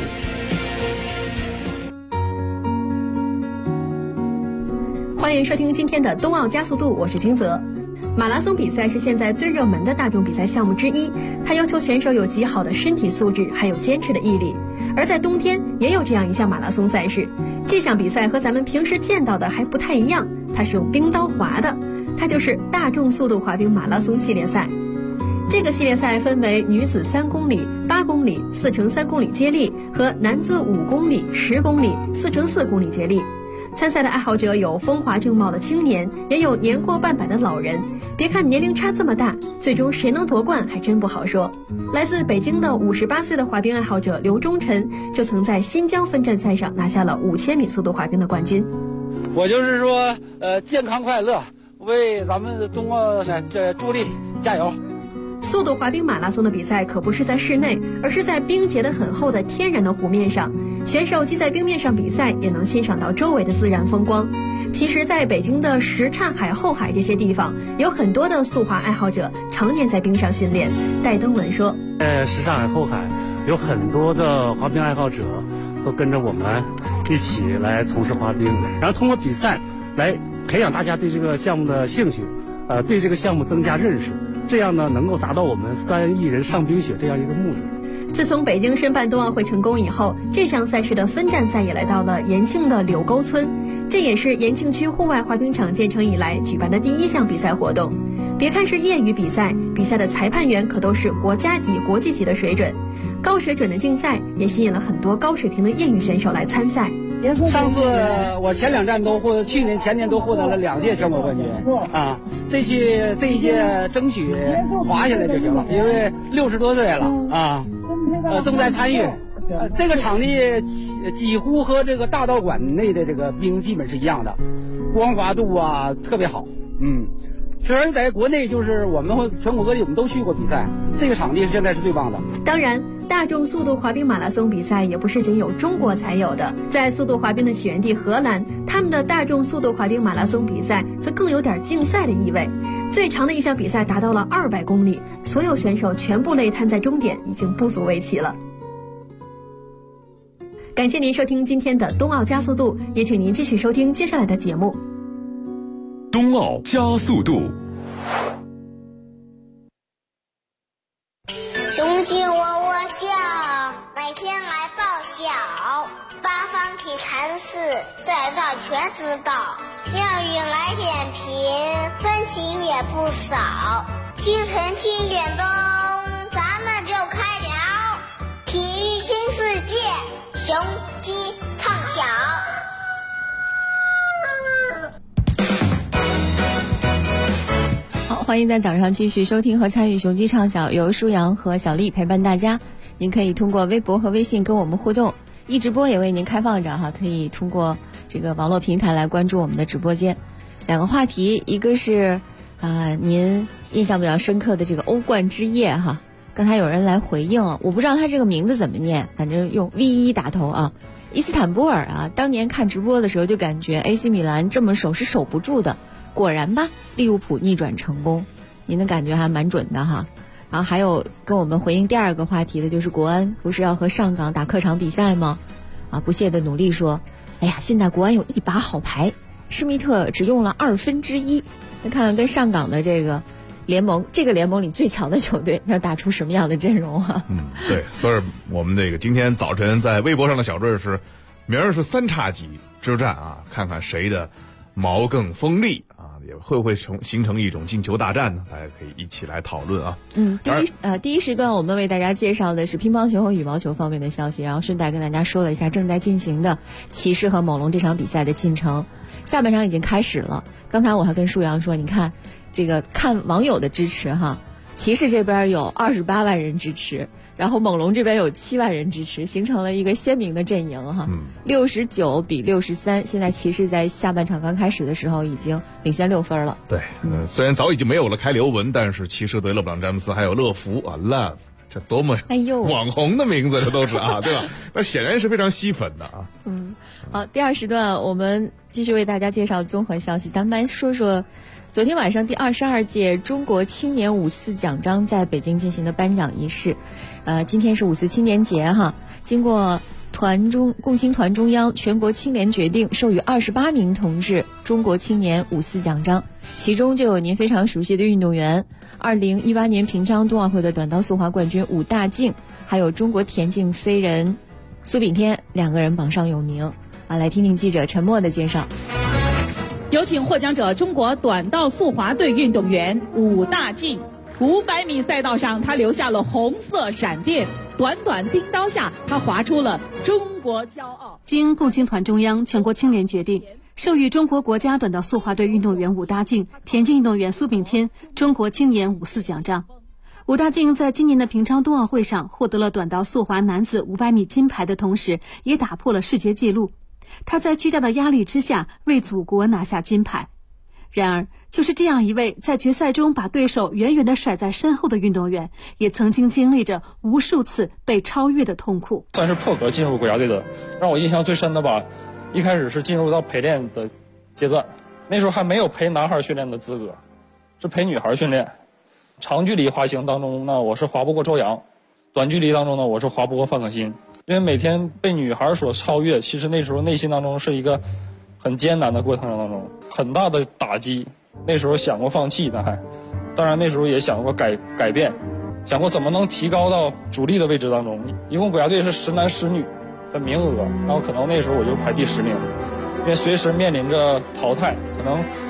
[SPEAKER 19] 欢迎收听今天的冬奥加速度，我是金泽。马拉松比赛是现在最热门的大众比赛项目之一，它要求选手有极好的身体素质，还有坚持的毅力。而在冬天也有这样一项马拉松赛事，这项比赛和咱们平时见到的还不太一样，它是用冰刀滑的，它就是大众速度滑冰马拉松系列赛。这个系列赛分为女子3公里、8公里、4×3公里接力和男子5公里、10公里、4×4公里接力。参赛的爱好者有风华正茂的青年，也有年过半百的老人。别看年龄差这么大，最终谁能夺冠还真不好说。来自北京的58岁的滑冰爱好者刘忠臣，就曾在新疆分站赛上拿下了5000米速度滑冰的冠军。
[SPEAKER 20] 我就是说，健康快乐，为咱们冬奥赛助力，加油！
[SPEAKER 19] 速度滑冰马拉松的比赛可不是在室内，而是在冰结得很厚的天然的湖面上，选手既在冰面上比赛，也能欣赏到周围的自然风光。其实在北京的什刹海、后海这些地方，有很多的速滑爱好者常年在冰上训练。戴登文说，
[SPEAKER 21] 什刹海、后海有很多的滑冰爱好者都跟着我们一起来从事滑冰，然后通过比赛来培养大家对这个项目的兴趣，对这个项目增加认识，这样呢能够达到我们3亿人上冰雪这样一个目的。
[SPEAKER 19] 自从北京申办冬奥会成功以后，这项赛事的分站赛也来到了延庆的柳沟村，这也是延庆区户外滑冰场建成以来举办的第1项比赛活动。 别看是业余比赛，比赛的裁判员可都是国家级、国际级的水准。高水准的竞赛也吸引了很多高水平的业余选手来参赛。
[SPEAKER 20] 上次我前2站都获，去年前年都获得了2届全国冠军啊！这一届争取滑下来就行了，因为60多岁了啊，正在参与。这个场地几乎和这个大道馆内的这个冰基本是一样的，光滑度啊特别好，虽然在国内就是我们全国各地我们都去过比赛，这个场地现在是最棒的。
[SPEAKER 19] 当然，大众速度滑冰马拉松比赛也不是仅有中国才有的，在速度滑冰的起源地荷兰，他们的大众速度滑冰马拉松比赛则更有点竞赛的意味。最长的一项比赛达到了200公里，所有选手全部累瘫在终点，已经不足为奇了。感谢您收听今天的冬奥加速度，也请您继续收听接下来的节目。
[SPEAKER 1] 冬奥加速度。
[SPEAKER 3] 雄鸡喔喔叫，每天来报晓。八方体坛事，在这全知道。妙语来点评，分情也不少。清晨7点钟，咱们就开聊。体育新世界，雄鸡唱晓。
[SPEAKER 4] 欢迎在早上继续收听和参与雄鸡唱晓，由舒阳和小丽陪伴大家。您可以通过微博和微信跟我们互动，一直播也为您开放着哈，可以通过这个网络平台来关注我们的直播间。2个话题，一个是您印象比较深刻的这个欧冠之夜哈，刚才有人来回应，我不知道他这个名字怎么念，反正用 V1 打头啊。伊斯坦布尔啊，当年看直播的时候就感觉 AC 米兰这么守是守不住的。果然吧，利物浦逆转成功，您的感觉还蛮准的哈。然后还有跟我们回应第2个话题的就是国安不是要和上港打客场比赛吗？不懈的努力说，哎呀，现在国安有一把好牌，施密特只用了1/2，那看看跟上港的这个联盟里最强的球队要打出什么样的阵容啊？
[SPEAKER 5] 对，所以我们这个今天早晨在微博上的小队是，明儿是3叉戟之战啊，看看谁的矛更锋利啊，也会不会形成一种进球大战呢？大家可以一起来讨论啊。
[SPEAKER 4] 第一时段我们为大家介绍的是乒乓球和羽毛球方面的消息，然后顺带跟大家说了一下正在进行的骑士和猛龙这场比赛的进程。下半场已经开始了，刚才我还跟舒阳说，你看这个看网友的支持哈，骑士这边有28万人支持，然后猛龙这边有7万人支持，形成了一个鲜明的阵营哈。69比63，现在骑士在下半场刚开始的时候已经领先6分了。
[SPEAKER 5] 对，虽然早已经没有了开刘文，但是骑士队勒布朗詹姆斯还有乐福啊 ，Love， 这多么网红的名字，这都是啊，对吧？那显然是非常吸粉的啊。
[SPEAKER 4] 好，第2时段我们继续为大家介绍综合消息，咱们来说说昨天晚上第22届中国青年54奖章在北京进行的颁奖仪式。今天是54青年节哈，经过共青团中央全国青联决定，授予28名同志中国青年54奖章，其中就有您非常熟悉的运动员，2018年平昌冬奥会的短道速滑冠军武大靖，还有中国田径飞人苏炳添，2个人榜上有名啊。来听听记者陈默的介绍。
[SPEAKER 2] 有请获奖者中国短道速滑队运动员武大靖。500米赛道上，他留下了红色闪电，短短冰刀下，他划出了中国骄傲。
[SPEAKER 22] 经共青团中央全国青联决定，授予中国国家短道速滑队运动员武大靖、田径运动员苏炳添中国青年54奖章。武大靖在今年的平昌冬奥会上获得了短道速滑男子500米金牌的同时，也打破了世界纪录。他在巨大的压力之下为祖国拿下金牌。然而，就是这样一位在决赛中把对手远远地甩在身后的运动员，也曾经经历着无数次被超越的痛苦。
[SPEAKER 23] 算是破格进入国家队的，让我印象最深的吧，一开始是进入到陪练的阶段，那时候还没有陪男孩训练的资格，是陪女孩训练。长距离滑行当中呢，我是滑不过周洋；短距离当中呢，我是滑不过范可新。因为每天被女孩所超越，其实那时候内心当中是一个很艰难的过程当中，很大的打击。那时候想过放弃呢，当然那时候也想过改变，想过怎么能提高到主力的位置当中。一共国家队是10男10女的名额，然后可能那时候我就排第10名，因为随时面临着淘汰，可能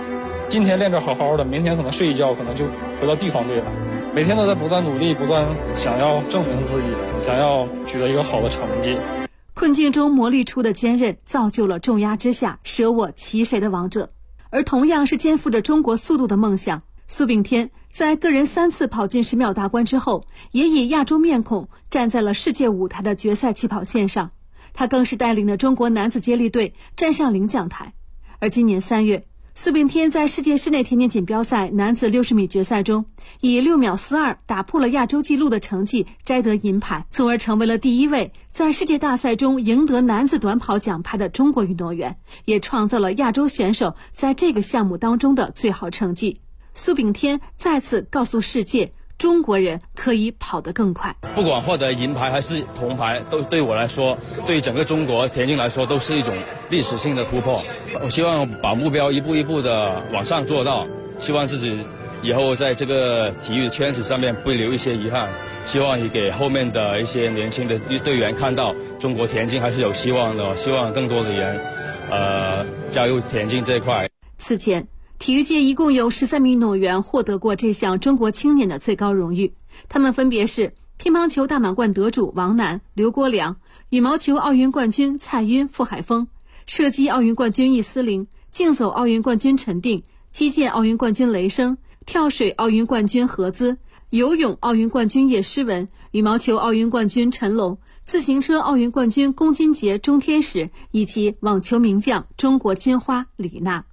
[SPEAKER 23] 今天练着好好的，明天可能睡一觉，可能就回到地方队了。每天都在不断努力，不断想要证明自己，想要取得一个好的成绩。
[SPEAKER 22] 困境中磨砺出的坚韧，造就了重压之下舍我其谁的王者。而同样是肩负着中国速度的梦想，苏炳添在个人3次跑进10秒大关之后，也以亚洲面孔站在了世界舞台的决赛起跑线上。他更是带领着中国男子接力队站上领奖台。而今年3月，苏炳添在世界室内田径锦标赛男子60米决赛中，以6秒42打破了亚洲纪录的成绩摘得银牌，从而成为了第1位在世界大赛中赢得男子短跑奖牌的中国运动员，也创造了亚洲选手在这个项目当中的最好成绩。苏炳添再次告诉世界，中国人可以跑得更快。
[SPEAKER 6] 不管获得银牌还是铜牌，都对我来说，对整个中国田径来说，都是一种历史性的突破。我希望把目标一步一步的往上做到，希望自己以后在这个体育圈子上面不留一些遗憾，希望也给后面的一些年轻的队员看到中国田径还是有希望的，希望更多的人加入田径这一块。
[SPEAKER 22] 此前体育界一共有13名运动员获得过这项中国青年的最高荣誉，他们分别是乒乓球大满贯得主王楠、刘国梁，羽毛球奥运冠军蔡赟、傅海峰，射击奥运冠军易思玲，竞走奥运冠军陈定，击剑奥运冠军雷声，跳水奥运冠军何姿，游泳奥运冠军叶诗文，羽毛球奥运冠军陈龙，自行车奥运冠军龚金杰、钟天使，以及网球名将中国金花李娜。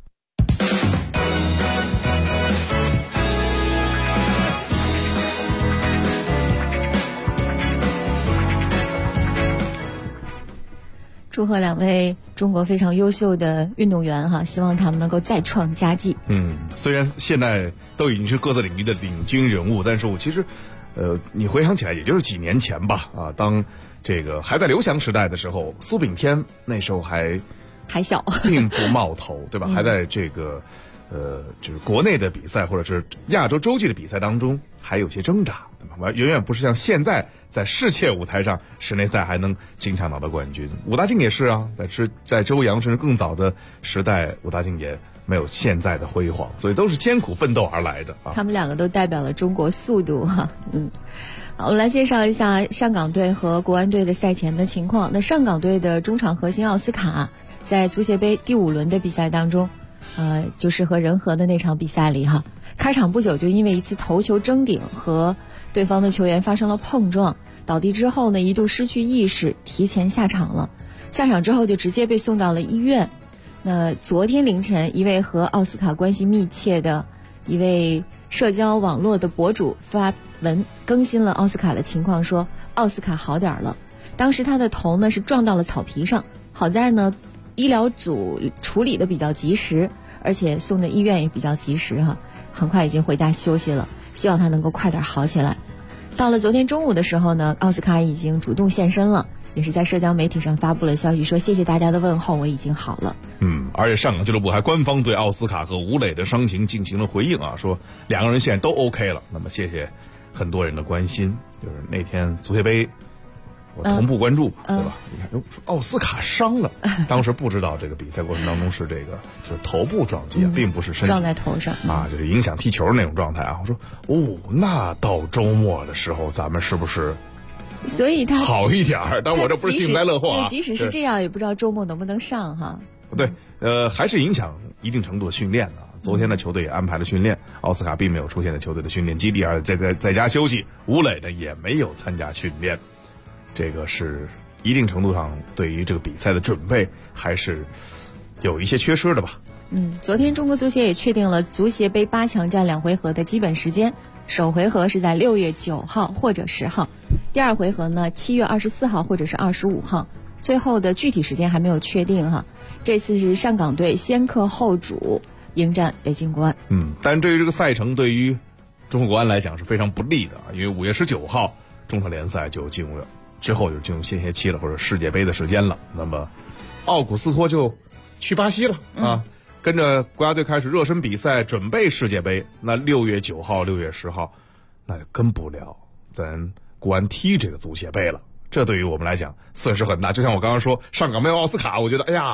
[SPEAKER 4] 祝贺2位中国非常优秀的运动员哈，希望他们能够再创佳绩。
[SPEAKER 5] 虽然现在都已经是各自领域的领军人物，但是我其实，你回想起来，也就是几年前吧，当这个还在刘翔时代的时候，苏炳添那时候还
[SPEAKER 4] 小，
[SPEAKER 5] 并不冒头，对吧？还在这个，就是国内的比赛或者是亚洲洲际的比赛当中还有些挣扎，远远不是像现在在世界舞台上室内赛还能经常拿到冠军。武大靖也是啊，在周洋甚至更早的时代，武大靖也没有现在的辉煌，所以都是艰苦奋斗而来的啊。
[SPEAKER 4] 他们2个都代表了中国速度哈。好，我们来介绍一下上港队和国安队的赛前的情况。那上港队的中场核心奥斯卡在足协杯第5轮的比赛当中，就是和仁和的那场比赛里哈，开场不久就因为一次头球争顶和对方的球员发生了碰撞，倒地之后呢，一度失去意识，提前下场了。下场之后就直接被送到了医院。那昨天凌晨，一位和奥斯卡关系密切的一位社交网络的博主发文更新了奥斯卡的情况，说奥斯卡好点了。当时他的头呢是撞到了草皮上，好在呢医疗组处理的比较及时，而且送的医院也比较及时哈，很快已经回家休息了，希望他能够快点好起来。到了昨天中午的时候呢，奥斯卡已经主动现身了，也是在社交媒体上发布了消息，说谢谢大家的问候，我已经好了。
[SPEAKER 5] 而且上港俱乐部还官方对奥斯卡和吴磊的伤情进行了回应啊，说2个人现在都 OK 了。那么谢谢很多人的关心，就是那天足协杯我同步关注，对吧？你看，奥斯卡伤了，当时不知道这个比赛过程当中是这个就是头部撞击，并不是身体
[SPEAKER 4] 撞在头上
[SPEAKER 5] 啊，就是影响踢球那种状态啊。我说那到周末的时候咱们是不是？
[SPEAKER 4] 所以他
[SPEAKER 5] 好一点儿，但我这不是幸灾乐祸啊。
[SPEAKER 4] 即使是这样，也不知道周末能不能上哈。
[SPEAKER 5] 对，还是影响一定程度的训练的。昨天的球队也安排了训练，奥斯卡并没有出现在球队的训练基地，而在家休息。吴磊呢也没有参加训练，这个是一定程度上对于这个比赛的准备还是有一些缺失的吧。
[SPEAKER 4] 昨天中国足协也确定了足协杯8强战2回合的基本时间，首回合是在6月9号或者10号，第2回合呢7月24号或者是25号，最后的具体时间还没有确定哈。这次是上港队先客后主迎战北京国安。
[SPEAKER 5] 但对于这个赛程，对于中国国安来讲是非常不利的，因为5月19号中超联赛就进入了，之后就进入间歇期了，或者世界杯的时间了。那么奥古斯托就去巴西了啊，跟着国家队开始热身比赛，准备世界杯。那6月9号、6月10号，那就跟不了咱国安踢这个足协杯了。这对于我们来讲损失很大。就像我刚刚说，上港没有奥斯卡，我觉得哎呀，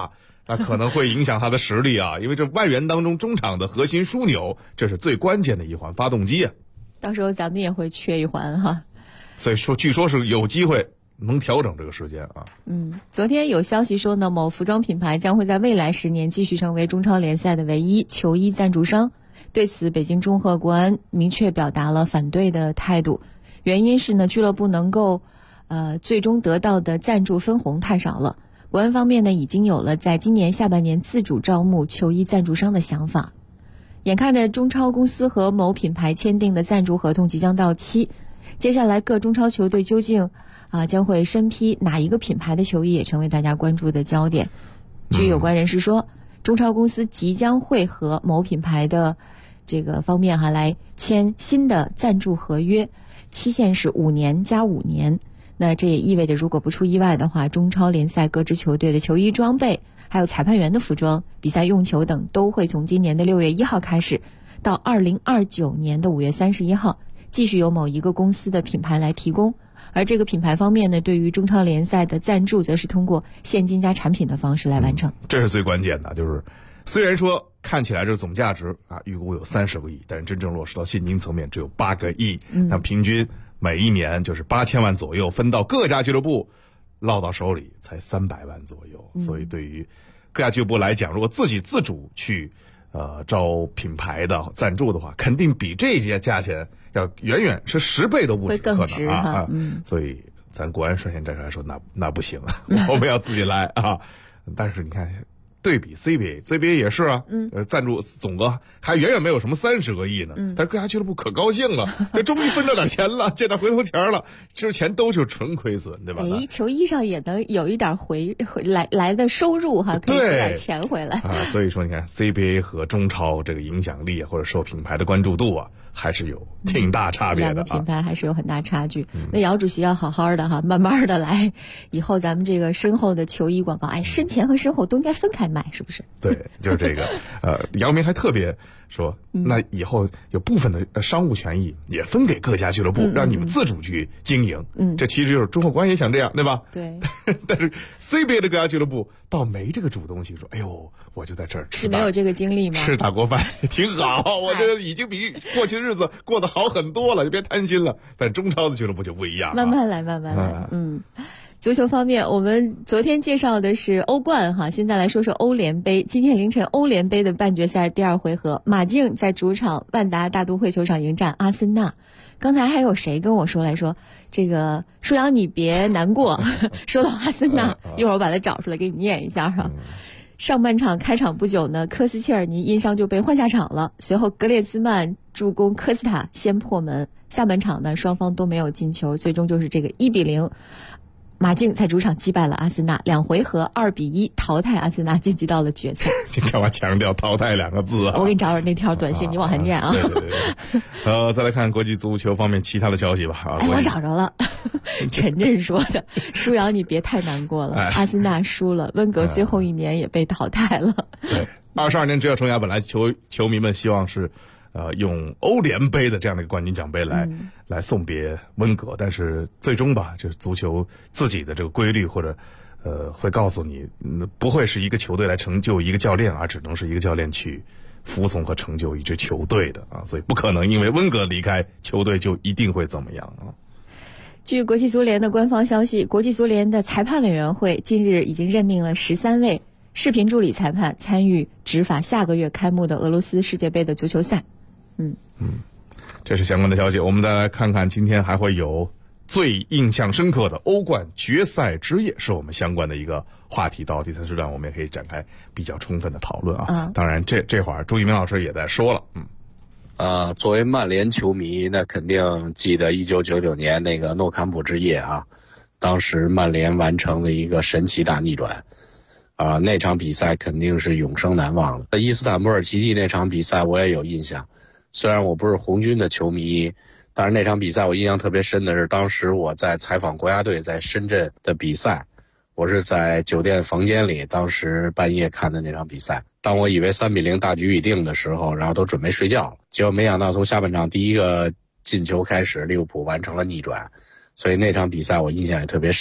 [SPEAKER 5] 那可能会影响他的实力啊，因为这外援当中中场的核心枢纽，这是最关键的一环，发动机啊。
[SPEAKER 4] 到时候咱们也会缺一环哈。
[SPEAKER 5] 所以说，据说是有机会能调整这个时间啊。
[SPEAKER 4] 昨天有消息说呢，某服装品牌将会在未来10年继续成为中超联赛的唯一球衣赞助商。对此，北京中赫国安明确表达了反对的态度，原因是呢，俱乐部能够最终得到的赞助分红太少了。国安方面呢，已经有了在今年下半年自主招募球衣赞助商的想法。眼看着中超公司和某品牌签订的赞助合同即将到期，接下来各中超球队究竟将会身披哪一个品牌的球衣，也成为大家关注的焦点。据有关人士说，中超公司即将会和某品牌的这个方面来签新的赞助合约，期限是5年加5年。那这也意味着，如果不出意外的话，中超联赛各支球队的球衣装备，还有裁判员的服装、比赛用球等，都会从今年的6月1号开始，到2029年的5月31号，继续由某一个公司的品牌来提供。而这个品牌方面呢，对于中超联赛的赞助，则是通过现金加产品的方式来完成。
[SPEAKER 5] 这是最关键的，就是虽然说看起来这总价值预估有30个亿，但是真正落实到现金层面只有8个亿，那平均每一年就是8000万左右，分到各家俱乐部落到手里才300万左右。所以对于各家俱乐部来讲，如果自己自主去招品牌的赞助的话，肯定比这些价钱要远远是10倍都不止可能啊！所以咱国安率先站出来说，那不行，我们要自己来啊！但是你看，对比 CBA 也是啊，赞助总额还远远没有什么30个亿呢，但是各家俱乐部可高兴了，这终于分到点钱了，见到回头钱了，之前都是纯亏损，对吧？
[SPEAKER 4] 球衣上也能有一点来的收入哈，可以挣点钱回来
[SPEAKER 5] 啊。所以说，你看 CBA 和中超这个影响力或者受品牌的关注度还是有挺大差别的，
[SPEAKER 4] 两个品牌还是有很大差距。那姚主席要好好的慢慢的来，以后咱们这个身后的球衣广告，身前和身后都应该分开卖，是不是？
[SPEAKER 5] 对，就是这个。姚明还特别说，那以后有部分的商务权益也分给各家俱乐部，让你们自主去经营。这其实就是中赫国安也想这样，对吧？
[SPEAKER 4] 对。
[SPEAKER 5] 但是 CBA 的各家俱乐部倒没这个主动性，说，哎呦，我就在这儿吃，
[SPEAKER 4] 是没有这个精力吗？
[SPEAKER 5] 吃大锅饭挺好，我这已经比过去的日子过得好很多了，就别贪心了。但中超的俱乐部就不一样，
[SPEAKER 4] 慢慢来。足球方面，我们昨天介绍的是欧冠现在来说说欧联杯。今天凌晨欧联杯的半决赛第2回合，马竞在主场万达大都会球场迎战阿森纳。刚才还有谁跟我说来说，这个舒阳你别难过，说到阿森纳，一会儿我把它找出来给你念一下哈。上半场开场不久呢，科斯切尔尼因伤就被换下场了，随后格列兹曼助攻科斯塔先破门。下半场呢，双方都没有进球，最终就是这个1-0。马竞在主场击败了阿森纳，2回合2-1淘汰阿森纳，晋级到了决赛。
[SPEAKER 5] 你干嘛强调淘汰2个字啊？
[SPEAKER 4] 我给你找找那条短信，你往下念啊。
[SPEAKER 5] 对。再来看国际足球方面其他的消息吧。
[SPEAKER 4] 我找着了，陈震说的，舒阳你别太难过了，阿森纳输了，温格最后1年也被淘汰了。
[SPEAKER 5] 对，22年职业生涯本来球迷们希望是。用欧联杯的这样的一个冠军奖杯来送别温格，但是最终吧，就是足球自己的这个规律或者会告诉你，不会是一个球队来成就一个教练，而只能是一个教练去服从和成就一支球队的所以不可能因为温格离开球队就一定会怎么样啊。
[SPEAKER 4] 据国际足联的官方消息，国际足联的裁判委员会近日已经任命了13位视频助理裁判参与执法下个月开幕的俄罗斯世界杯的足球赛。
[SPEAKER 5] 这是相关的消息。我们再来看看今天还会有最印象深刻的欧冠决赛之夜，是我们相关的一个话题。到第3时段我们也可以展开比较充分的讨论当然这会儿朱一鸣老师也在说了。
[SPEAKER 8] 作为曼联球迷，那肯定记得1999年那个诺坎普之夜当时曼联完成了一个神奇大逆转那场比赛肯定是永生难忘的。伊斯坦布尔奇迹那场比赛我也有印象，虽然我不是红军的球迷，但是那场比赛我印象特别深的是，当时我在采访国家队在深圳的比赛，我是在酒店房间里，当时半夜看的那场比赛。当我以为3-0大局已定的时候，然后都准备睡觉了，结果没想到从下半场第一个进球开始，利物浦完成了逆转，所以那场比赛我印象也特别深。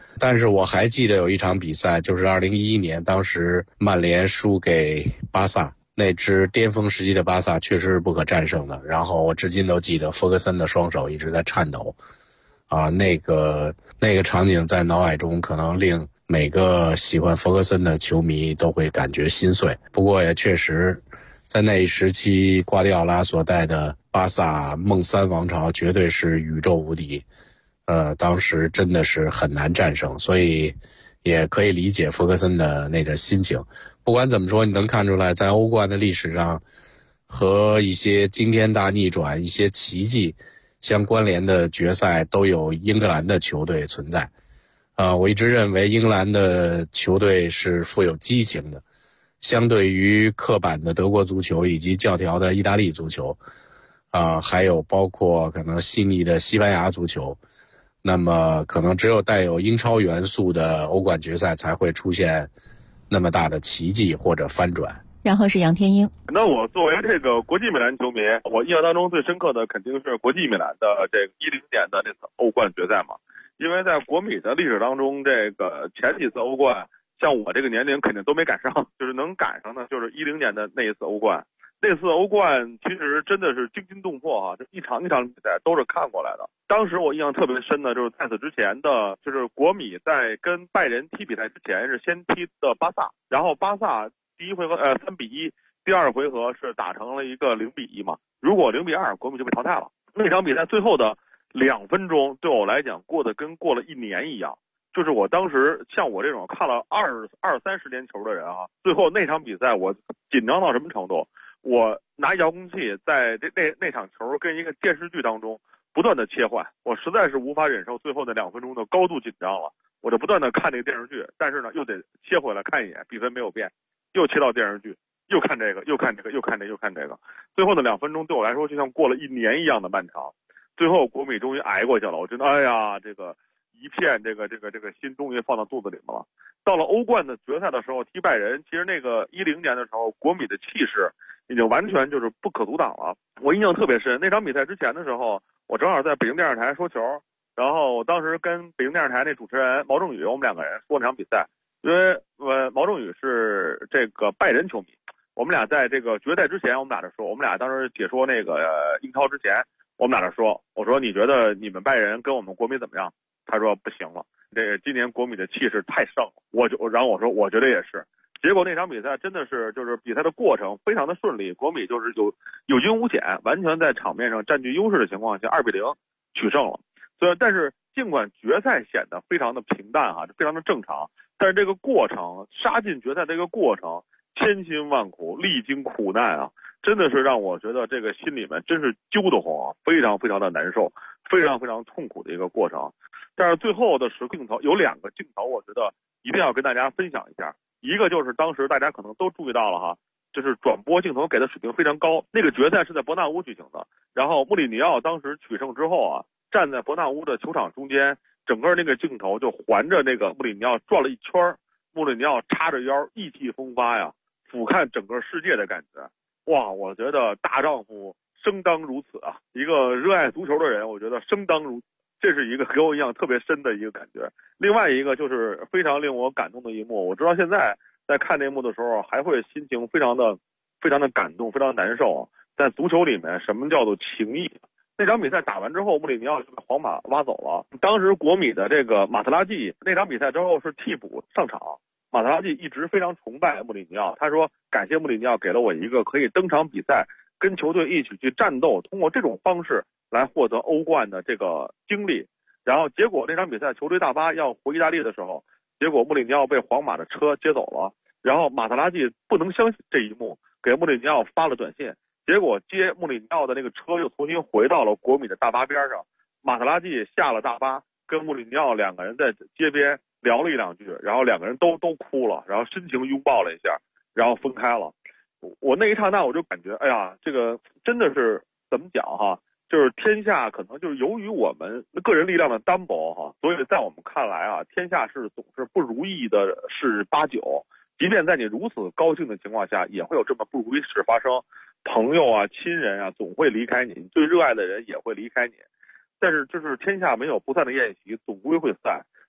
[SPEAKER 8] 但是我还记得有一场比赛，就是2011年，当时曼联输给巴萨，那支巅峰时期的巴萨确实是不可战胜的。然后我至今都记得弗格森的双手一直在颤抖，那个场景在脑海中可能令每个喜欢弗格森的球迷都会感觉心碎。不过也确实，在那一时期，瓜迪奥拉所带的巴萨梦三王朝绝对是宇宙无敌。当时真的是很难战胜，所以也可以理解弗格森的那个心情。不管怎么说，你能看出来，在欧冠的历史上，和一些惊天大逆转、一些奇迹相关联的决赛都有英格兰的球队存在。我一直认为英格兰的球队是富有激情的，相对于刻板的德国足球以及教条的意大利足球，还有包括可能细腻的西班牙足球。那么可能只有带有英超元素的欧冠决赛才会出现那么大的奇迹或者翻转。
[SPEAKER 4] 然后是杨天英。
[SPEAKER 7] 那我作为这个国际米兰球迷，我印象当中最深刻的肯定是国际米兰的这个10年的这次欧冠决赛嘛。因为在国米的历史当中，这个前几次欧冠，像我这个年龄肯定都没赶上，就是能赶上的就是10年的那一次欧冠。那次欧冠其实真的是惊心动魄哈，这一场比赛都是看过来的。当时我印象特别深的就是在此之前的，就是国米在跟拜仁踢比赛之前是先踢的巴萨，然后巴萨第一回合3-1，第二回合是打成了一个0-1嘛。如果0-2，国米就被淘汰了。那场比赛最后的2分钟对我来讲过得跟过了1年一样。就是我当时像我这种看了20-30年球的人啊，最后那场比赛我紧张到什么程度？我拿遥控器在那场球跟一个电视剧当中不断的切换，我实在是无法忍受最后那2分钟的高度紧张了，我就不断的看这个电视剧，但是呢又得切回来看一眼，比分没有变，又切到电视剧，又看这个，又看这个，又看这个，又看这个，最后的2分钟对我来说就像过了1年一样的漫长。最后国米终于挨过去了，我觉得哎呀，这个一片这个心终于放到肚子里面了。到了欧冠的决赛的时候踢拜仁，其实那个10年的时候，国米的气势已经完全就是不可阻挡了。我印象特别深，那场比赛之前的时候，我正好在北京电视台说球，然后我当时跟北京电视台那主持人毛正宇，我们2个人说那场比赛，因为毛正宇是这个拜仁球迷，我们俩在这个决赛之前，我们俩就说，我们俩当时解说那个英超之前，我们俩就说，我说你觉得你们拜仁跟我们国米怎么样？他说不行了，这个今年国米的气势太盛了，然后我说我觉得也是。结果那场比赛真的是就是比赛的过程非常的顺利，国米就是有惊无险，完全在场面上占据优势的情况下2-0取胜了。所以但是尽管决赛显得非常的平淡哈，非常的正常，但是这个过程杀进决赛这个过程千辛万苦，历经苦难啊，真的是让我觉得这个心里面真是揪得慌啊，非常非常的难受，非常非常痛苦的一个过程。但是最后的时刻镜头有2个镜头，我觉得一定要跟大家分享一下。一个就是当时大家可能都注意到了哈，就是转播镜头给的水平非常高。那个决赛是在伯纳乌举行的，然后穆里尼奥当时取胜之后啊，站在伯纳乌的球场中间，整个那个镜头就环着那个穆里尼奥转了一圈，穆里尼奥叉着腰意气风发呀，俯瞰整个世界的感觉。哇，我觉得大丈夫生当如此啊！一个热爱足球的人，我觉得生当如此。这是一个给我印象特别深的一个感觉。另外一个就是非常令我感动的一幕，我知道现在在看那幕的时候还会心情非常的感动，非常难受。在足球里面什么叫做情谊？那场比赛打完之后，穆里尼奥就被皇马挖走了。当时国米的这个马特拉季那场比赛之后是替补上场，马特拉季一直非常崇拜穆里尼奥，他说感谢穆里尼奥给了我一个可以登场比赛跟球队一起去战斗，通过这种方式来获得欧冠的这个经历。然后结果那场比赛球队大巴要回意大利的时候，结果穆里尼奥被皇马的车接走了，然后马特拉季不能相信这一幕，给穆里尼奥发了短信，结果接穆里尼奥的那个车又重新回到了国米的大巴边上，马特拉季下了大巴，跟穆里尼奥2个人在街边聊了1、2句，然后2个人都哭了，然后深情拥抱了一下，然后分开了。我那一刹那我就感觉，哎呀，这个真的是怎么讲哈，就是天下可能就是由于我们个人力量的单薄哈，所以在我们看来啊，天下事总是不如意的事8、9，即便在你如此高兴的情况下，也会有这么不如意事发生。朋友啊、亲人啊，总会离开你，你最热爱的人也会离开你。但是就是天下没有不散的宴席，总归会散。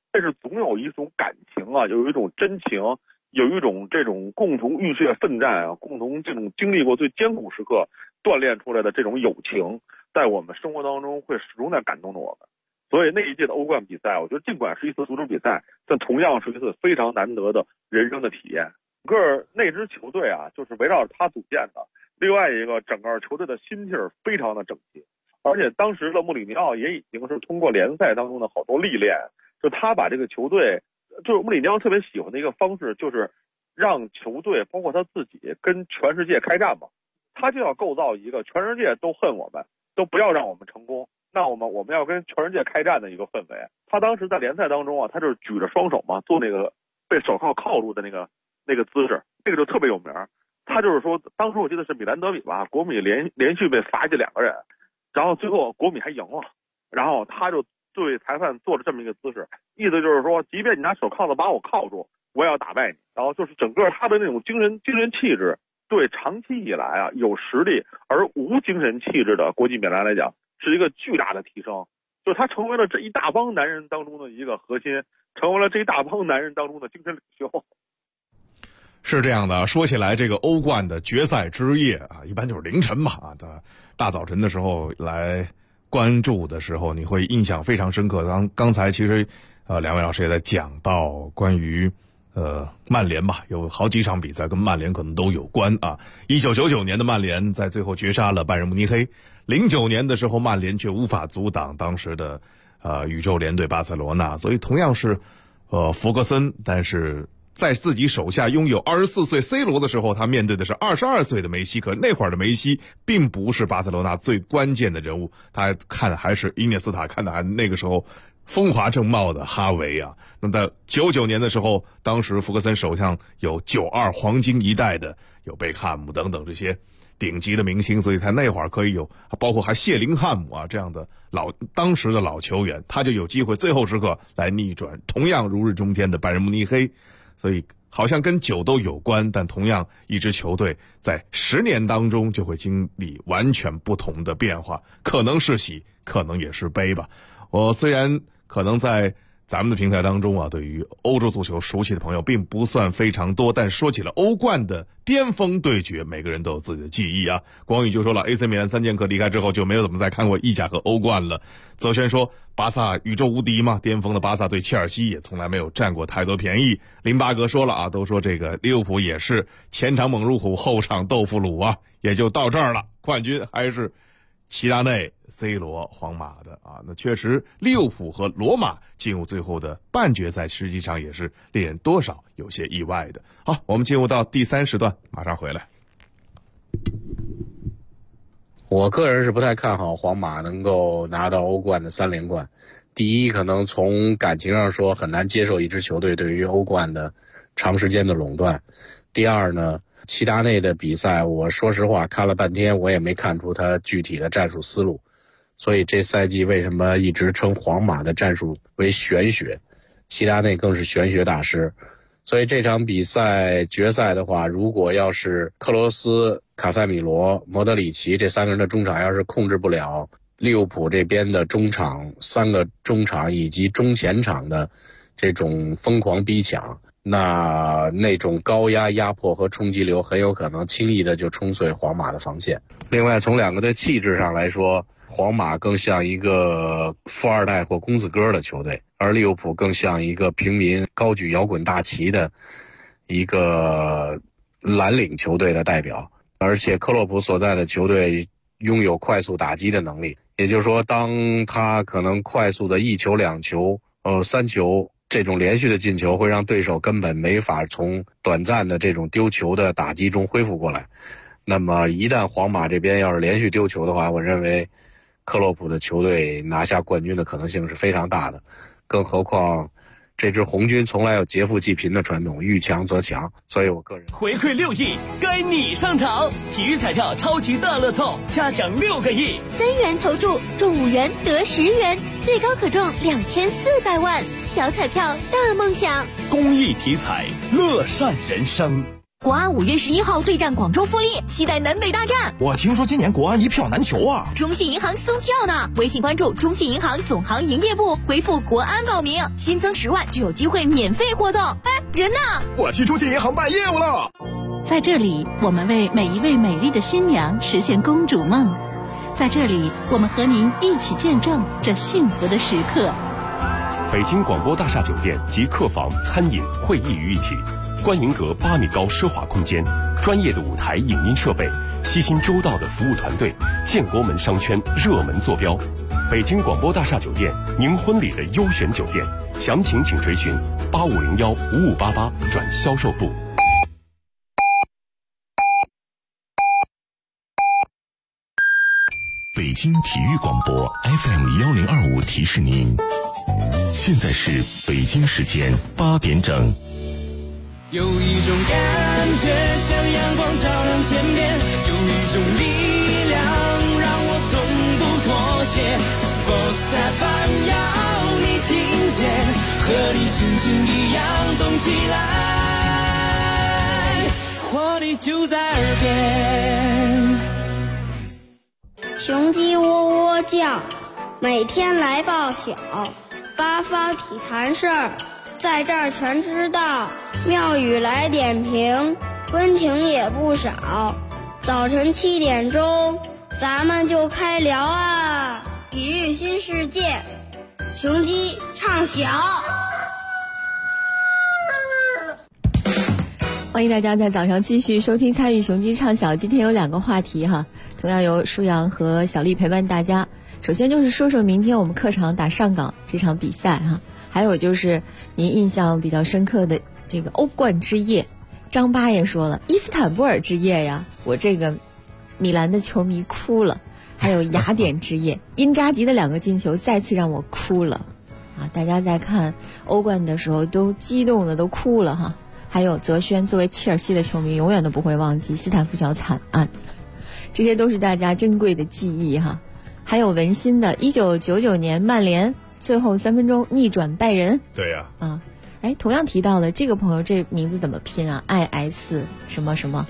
[SPEAKER 7] 但是总有一种感情啊，有一种真情，有一种这种共同浴血奋战啊，共同这种经历过最艰苦时刻锻炼出来的这种友情，在我们生活当中会始终在感动着我们。所以那一届的欧冠比赛，我觉得尽管是一次足球比赛，但同样是一次非常难得的人生的体验。整个那支球队啊，就是围绕着他组建的。另外一个，整个球队的心气儿非常的整齐，而且当时的穆里尼奥也已经是通过联赛当中的好多历练，就他把这个球队，就是穆里尼奥特别喜欢的一个方式，就是让球队包括他自己跟全世界开战嘛。他就要构造一个全世界都恨我们，都不要让我们成功。那我们要跟全世界开战的一个氛围。他当时在联赛当中啊，他就是举着双手嘛，做那个被手铐铐住的那个姿势，那个就特别有名。他就是说，当时我记得是米兰德比吧，国米连续被罚下2个人，然后最后国米还赢了，然后他就对裁判做了这么一个姿势，意思就是说，即便你拿手铐子把我铐住，我也要打败你。然后就是整个他的那种精神气质，对长期以来啊有实力而无精神气质的国际米兰来讲，是一个巨大的提升。就他成为了这一大帮男人当中的一个核心，成为了这一大帮男人当中的精神领袖。
[SPEAKER 5] 是这样的，说起来这个欧冠的决赛之夜啊，一般就是凌晨嘛啊，大早晨的时候来关注的时候，你会印象非常深刻。刚才其实两位老师也在讲到关于曼联吧，有好几场比赛跟曼联可能都有关啊。1999年的曼联在最后绝杀了拜仁慕尼黑，09年的时候曼联却无法阻挡当时的宇宙联队巴塞罗那，所以同样是弗格森，但是在自己手下拥有24岁 C 罗的时候，他面对的是22岁的梅西。可那会儿的梅西并不是巴塞罗那最关键的人物，他看的还是伊涅斯塔，看的还那个时候风华正茂的哈维啊。那在99年的时候，当时福格森手上有92黄金一代的，有贝克汉姆等等这些顶级的明星，所以他那会儿可以有，包括还谢林汉姆啊这样的当时的老球员，他就有机会最后时刻来逆转同样如日中天的拜仁慕尼黑。所以好像跟酒都有关，但同样一支球队在10年当中就会经历完全不同的变化，可能是喜，可能也是悲吧。我虽然可能在咱们的平台当中啊，对于欧洲足球熟悉的朋友并不算非常多，但说起了欧冠的巅峰对决，每个人都有自己的记忆啊。光宇就说了 AC 米兰3剑客离开之后就没有怎么再看过意甲和欧冠了。泽轩说巴萨宇宙无敌嘛，巅峰的巴萨对切尔西也从来没有占过太多便宜。林巴格说了啊，都说这个利物浦也是前场猛如虎，后场豆腐乳啊，也就到这儿了，冠军还是齐达内、C 罗、皇马的啊。那确实利物浦和罗马进入最后的半决赛，实际上也是令人多少有些意外的。好，我们进入到第3时段，马上回来。
[SPEAKER 8] 我个人是不太看好皇马能够拿到欧冠的3连冠。第一，可能从感情上说很难接受一支球队对于欧冠的长时间的垄断。第二呢，齐达内的比赛，我说实话看了半天，我也没看出他具体的战术思路。所以这赛季为什么一直称皇马的战术为玄学，齐达内更是玄学大师。所以这场比赛决赛的话，如果要是克罗斯、卡塞米罗、莫德里奇这3个人的中场要是控制不了利物浦这边的中场3个中场以及中前场的这种疯狂逼抢，那种高压压迫和冲击流很有可能轻易的就冲碎皇马的防线。另外从2个的气质上来说，皇马更像一个富二代或公子哥的球队，而利物浦更像一个平民高举摇滚大旗的一个蓝领球队的代表。而且克洛普所在的球队拥有快速打击的能力，也就是说当他可能快速的1球2球3球这种连续的进球，会让对手根本没法从短暂的这种丢球的打击中恢复过来。那么一旦皇马这边要是连续丢球的话，我认为克洛普的球队拿下冠军的可能性是非常大的。更何况这支红军从来有劫富济贫的传统，遇强则强，所以我个人
[SPEAKER 9] 回馈6亿，该你上场！体育彩票超级大乐透，加奖6个亿
[SPEAKER 10] ，3元投注中5元得10元，最高可中2400万，小彩票大梦想。
[SPEAKER 9] 公益体彩，乐善人生。
[SPEAKER 10] 国安5月11号对战广州富力，期待南北大战。
[SPEAKER 11] 我听说今年国安一票难求啊！
[SPEAKER 10] 中信银行送票呢，微信关注中信银行总行营业部，回复国安报名，新增10万就有机会免费获赠。哎，人呢？
[SPEAKER 11] 我去中信银行办业务了。
[SPEAKER 22] 在这里，我们为每一位美丽的新娘实现公主梦。在这里，我们和您一起见证这幸福的时刻。
[SPEAKER 1] 北京广播大厦酒店集客房、餐饮、会议于一体，观云阁8米高奢华空间，专业的舞台影音设备，悉心周到的服务团队，建国门商圈热门坐标。北京广播大厦酒店，您婚礼的优选酒店，详情请垂询8501-5588转销售部。北京体育广播 FM1025提示您，现在是北京时间8点整。
[SPEAKER 12] 有一种感觉像阳光照亮天边，有一种力量让我从不妥协。Sports FM 要你听见，和你心情一样动起来，活力就在耳边。
[SPEAKER 3] 雄鸡喔喔叫，每天来报晓，八方体坛事儿，在这儿全知道。妙语来点评，温情也不少。早晨7点钟，咱们就开聊啊！体育新世界，雄鸡唱晓。
[SPEAKER 4] 欢迎大家在早上继续收听参与雄鸡唱晓。今天有2个话题哈，同样由舒阳和小丽陪伴大家。首先就是说说明天我们客场打上港这场比赛哈，还有就是您印象比较深刻的这个欧冠之夜。张八也说了，伊斯坦布尔之夜呀，我这个米兰的球迷哭了。还有雅典之夜，因扎吉的2个进球再次让我哭了啊！大家在看欧冠的时候都激动的都哭了哈。还有泽轩作为切尔西的球迷永远都不会忘记斯坦福桥惨案，这些都是大家珍贵的记忆哈。还有文心的1999年曼联最后3分钟逆转拜仁。
[SPEAKER 5] 对呀。
[SPEAKER 4] 啊，哎，同样提到了这个朋友，这名字怎么拼啊 ？IS 什么什么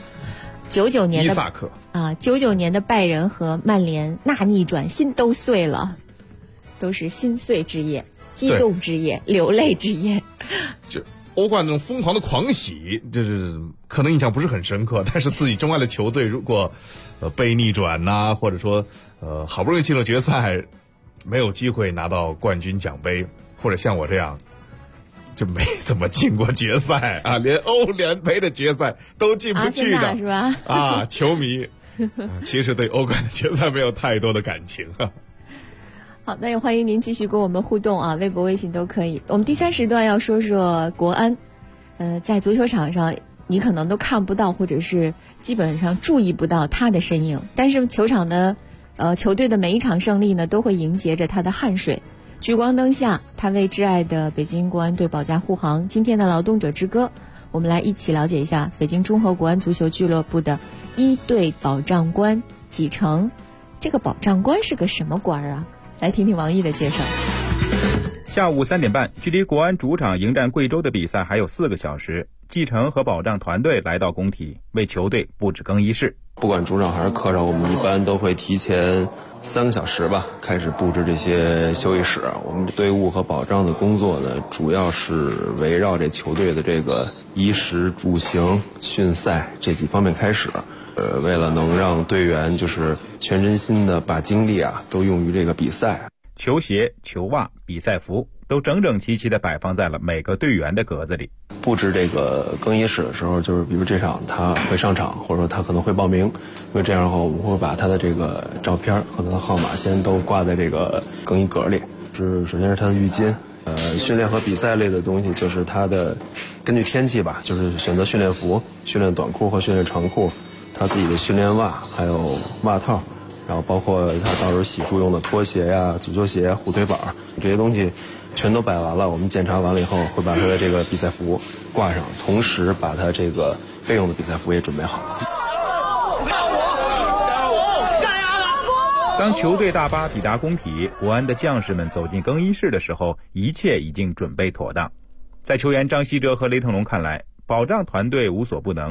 [SPEAKER 4] ？99年的
[SPEAKER 5] 伊萨克
[SPEAKER 4] 啊，99年的拜仁和曼联那逆转，心都碎了，都是心碎之夜、激动之夜、流泪之夜。
[SPEAKER 5] 就欧冠那种疯狂的狂喜，就是可能印象不是很深刻，但是自己钟爱的球队如果被逆转呐，或者说好不容易进入决赛，没有机会拿到冠军奖杯，或者像我这样就没怎么进过决赛啊，连欧联杯的决赛都进不去的，
[SPEAKER 4] 是吧？
[SPEAKER 5] 啊，球迷其实对欧冠的决赛没有太多的感情啊。
[SPEAKER 4] 好，那也欢迎您继续跟我们互动啊，微博、微信都可以。我们第3时段要说说国安，在足球场上你可能都看不到，或者是基本上注意不到他的身影，但是球场的球队的每一场胜利呢，都会凝结着他的汗水。聚光灯下，他为挚爱的北京国安队保驾护航。今天的劳动者之歌，我们来一起了解一下北京中赫国安足球俱乐部的1队保障官纪成。这个保障官是个什么官啊？来听听王毅的介绍。
[SPEAKER 13] 下午3点半，距离国安主场迎战贵州的比赛还有4个小时，纪成和保障团队来到工体，为球队布置更衣室。
[SPEAKER 24] 不管主场还是客场，我们一般都会提前3个小时吧，开始布置这些休息室。我们队伍和保障的工作呢，主要是围绕这球队的这个衣食住行、训赛这几方面开始。为了能让队员就是全身心的把精力都用于这个比赛，
[SPEAKER 13] 球鞋、球袜、比赛服都整整齐齐地摆放在了每个队员的格子里。
[SPEAKER 24] 布置这个更衣室的时候，就是比如这场他会上场，或者说他可能会报名，因为这样的话我们会把他的这个照片和他的号码先都挂在这个更衣格里。首先是他的浴巾，训练和比赛类的东西就是他的根据天气吧，就是选择训练服、训练短裤和训练长裤，他自己的训练袜，还有袜套，然后包括他到时候洗漱用的拖鞋呀、足球鞋、护腿板这些东西全都摆完了。我们检查完了以后，会把他的这个比赛服挂上，同时把他这个备用的比赛服也准备好。
[SPEAKER 13] 当球队大巴抵达工体，国安的将士们走进更衣室的时候，一切已经准备妥当。在球员张稀哲和雷腾龙看来，保障团队无所不能，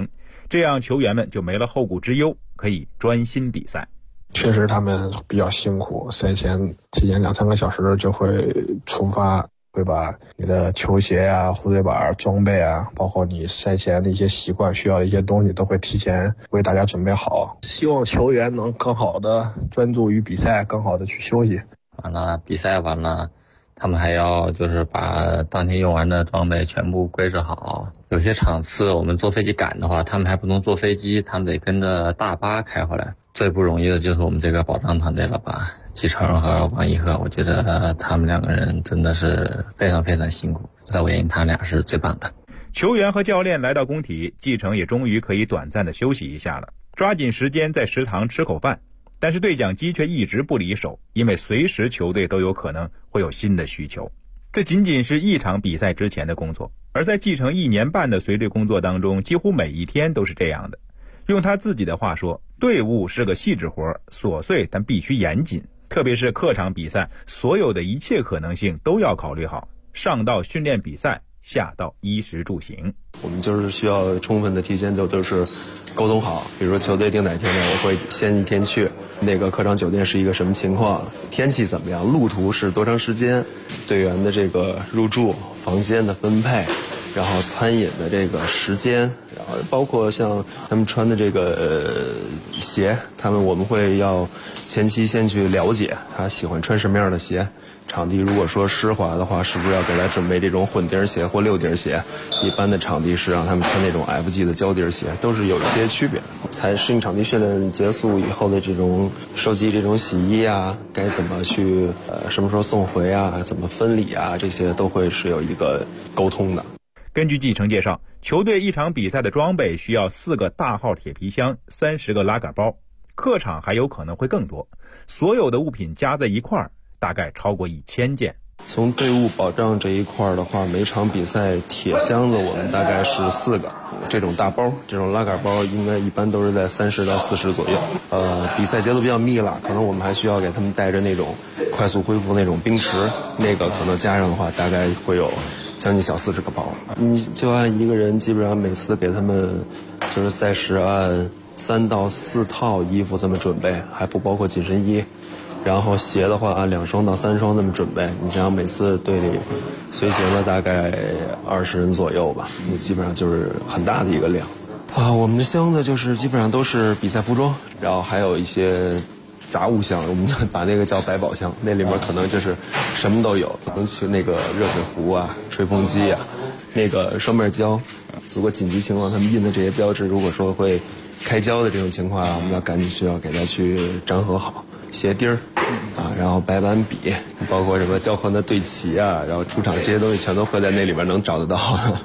[SPEAKER 13] 这样球员们就没了后顾之忧，可以专心比赛。
[SPEAKER 8] 确实他们比较辛苦，赛前提前2-3个小时就会出发，会把你的球鞋啊、护腿板、装备啊，包括你赛前的一些习惯需要的一些东西，都会提前为大家准备好。希望球员能更好的专注于比赛，更好的去休息。
[SPEAKER 14] 完了，比赛完了，他们还要就是把当天用完的装备全部归置好。有些场次我们坐飞机赶的话，他们还不能坐飞机，他们得跟着大巴开回来。最不容易的就是我们这个保障团队了吧，季承和王一鹤，我觉得他们2个人真的是非常非常辛苦，在我眼里他俩是最棒的。
[SPEAKER 13] 球员和教练来到工体，季承也终于可以短暂的休息一下了，抓紧时间在食堂吃口饭。但是对讲机却一直不离手，因为随时球队都有可能会有新的需求。这仅仅是一场比赛之前的工作，而在季承1年半的随队工作当中，几乎每一天都是这样的。用他自己的话说，队伍是个细致活，琐碎但必须严谨，特别是客场比赛，所有的一切可能性都要考虑好，上到训练比赛，下到衣食住行。
[SPEAKER 24] 我们就是需要充分的提前就是沟通好，比如说球队定哪天呢，我会先1天去，那个客场酒店是一个什么情况，天气怎么样，路途是多长时间，队员的这个入住、房间的分配，然后餐饮的这个时间，然后包括像他们穿的这个鞋，我们会要前期先去了解他喜欢穿什么样的鞋。场地如果说湿滑的话，是不是要给他准备这种混底鞋或6底鞋？一般的场地是让他们穿那种 FG 的胶底鞋，都是有一些区别。才适应场地训练结束以后的这种收集这种洗衣啊，该怎么去什么时候送回啊，怎么分礼啊，这些都会是有一个沟通的。
[SPEAKER 13] 根据季承介绍，球队一场比赛的装备需要4个大号铁皮箱、30个拉杆包，客场还有可能会更多，所有的物品加在一块儿大概超过1000件。
[SPEAKER 24] 从队伍保障这一块的话，每场比赛铁箱子我们大概是4个，这种大包、这种拉杆包应该一般都是在30到40左右。比赛节奏比较密了，可能我们还需要给他们带着那种快速恢复那种冰池，那个可能加上的话大概会有将近小40个包。你就按一个人，基本上每次给他们就是赛时按3到4套衣服这么准备，还不包括紧身衣。然后鞋的话按2双到3双这么准备，你想每次队里随行的大概20人左右吧，那基本上就是很大的一个量啊。我们的箱子就是基本上都是比赛服装，然后还有一些杂物箱，我们把那个叫百宝箱，那里面可能就是什么都有，可能去那个热水壶啊、吹风机啊，那个双面胶，如果紧急情况他们印的这些标志，如果说会开胶的这种情况啊，我们要赶紧需要给它去粘合好。鞋钉啊，然后白板笔，包括什么教官的队旗啊，然后出场这些东西全都会在那里边能找得到。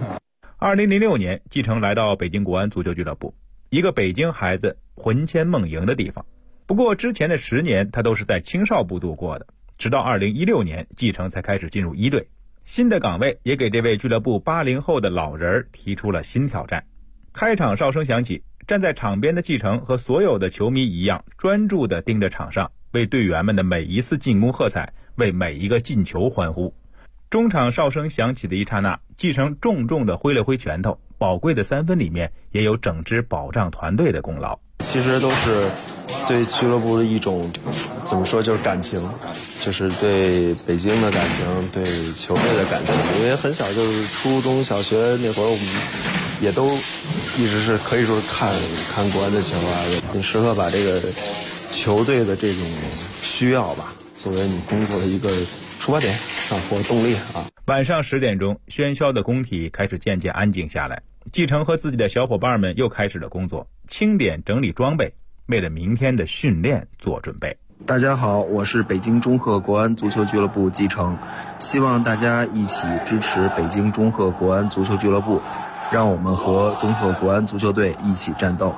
[SPEAKER 13] 2006年，季承来到北京国安足球俱乐部，一个北京孩子魂牵梦萦的地方。不过之前的10年，他都是在青少部度过的，直到2016年，季承才开始进入1队。新的岗位也给这位俱乐部80后的老人提出了新挑战。开场哨声响起，站在场边的季承和所有的球迷一样，专注地盯着场上，为队员们的每一次进攻喝彩，为每一个进球欢呼。中场哨声响起的一刹那，季承重重地挥了挥拳头，宝贵的3分里面也有整支保障团队的功劳。
[SPEAKER 24] 其实都是对俱乐部的一种怎么说，就是感情，就是对北京的感情，对球队的感情。因为很小，就是初中小学那会儿，我们也都一直是可以说看国安的球啊，也时刻把这个球队的这种需要吧作为你工作的一个出发点啊或动力啊。
[SPEAKER 13] 晚上10点钟，喧嚣的工体开始渐渐安静下来。季承和自己的小伙伴们又开始了工作，清点整理装备，为了明天的训练做准备。
[SPEAKER 15] 大家好，我是北京中赫国安足球俱乐部季承，希望大家一起支持北京中赫国安足球俱乐部，让我们和中赫国安足球队一起战斗。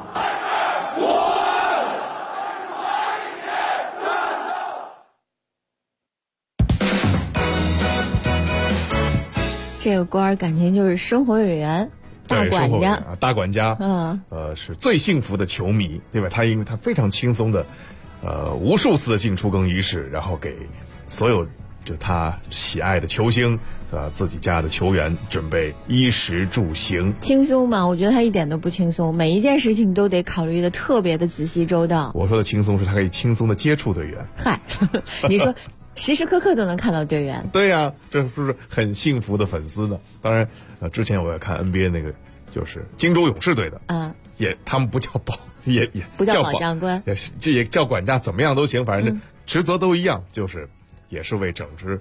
[SPEAKER 4] 这个官儿感觉就是生活委员、大管家、
[SPEAKER 5] 大管家，是最幸福的球迷，对吧？因为他非常轻松的，无数次的进出更衣室，然后给所有就他喜爱的球星，自己家的球员准备衣食住行。
[SPEAKER 4] 轻松吗？我觉得他一点都不轻松，每一件事情都得考虑的特别的仔细周到。
[SPEAKER 5] 我说的轻松是他可以轻松的接触队员。
[SPEAKER 4] 嗨，你说时时刻刻都能看到队员。
[SPEAKER 5] 对呀，这是不是很幸福的粉丝呢？当然，之前我也看 NBA 那个就是金州勇士队的，他们不叫也
[SPEAKER 4] 不叫保障官，
[SPEAKER 5] 也叫管家，怎么样都行，反正职责都一样，就是也是为整支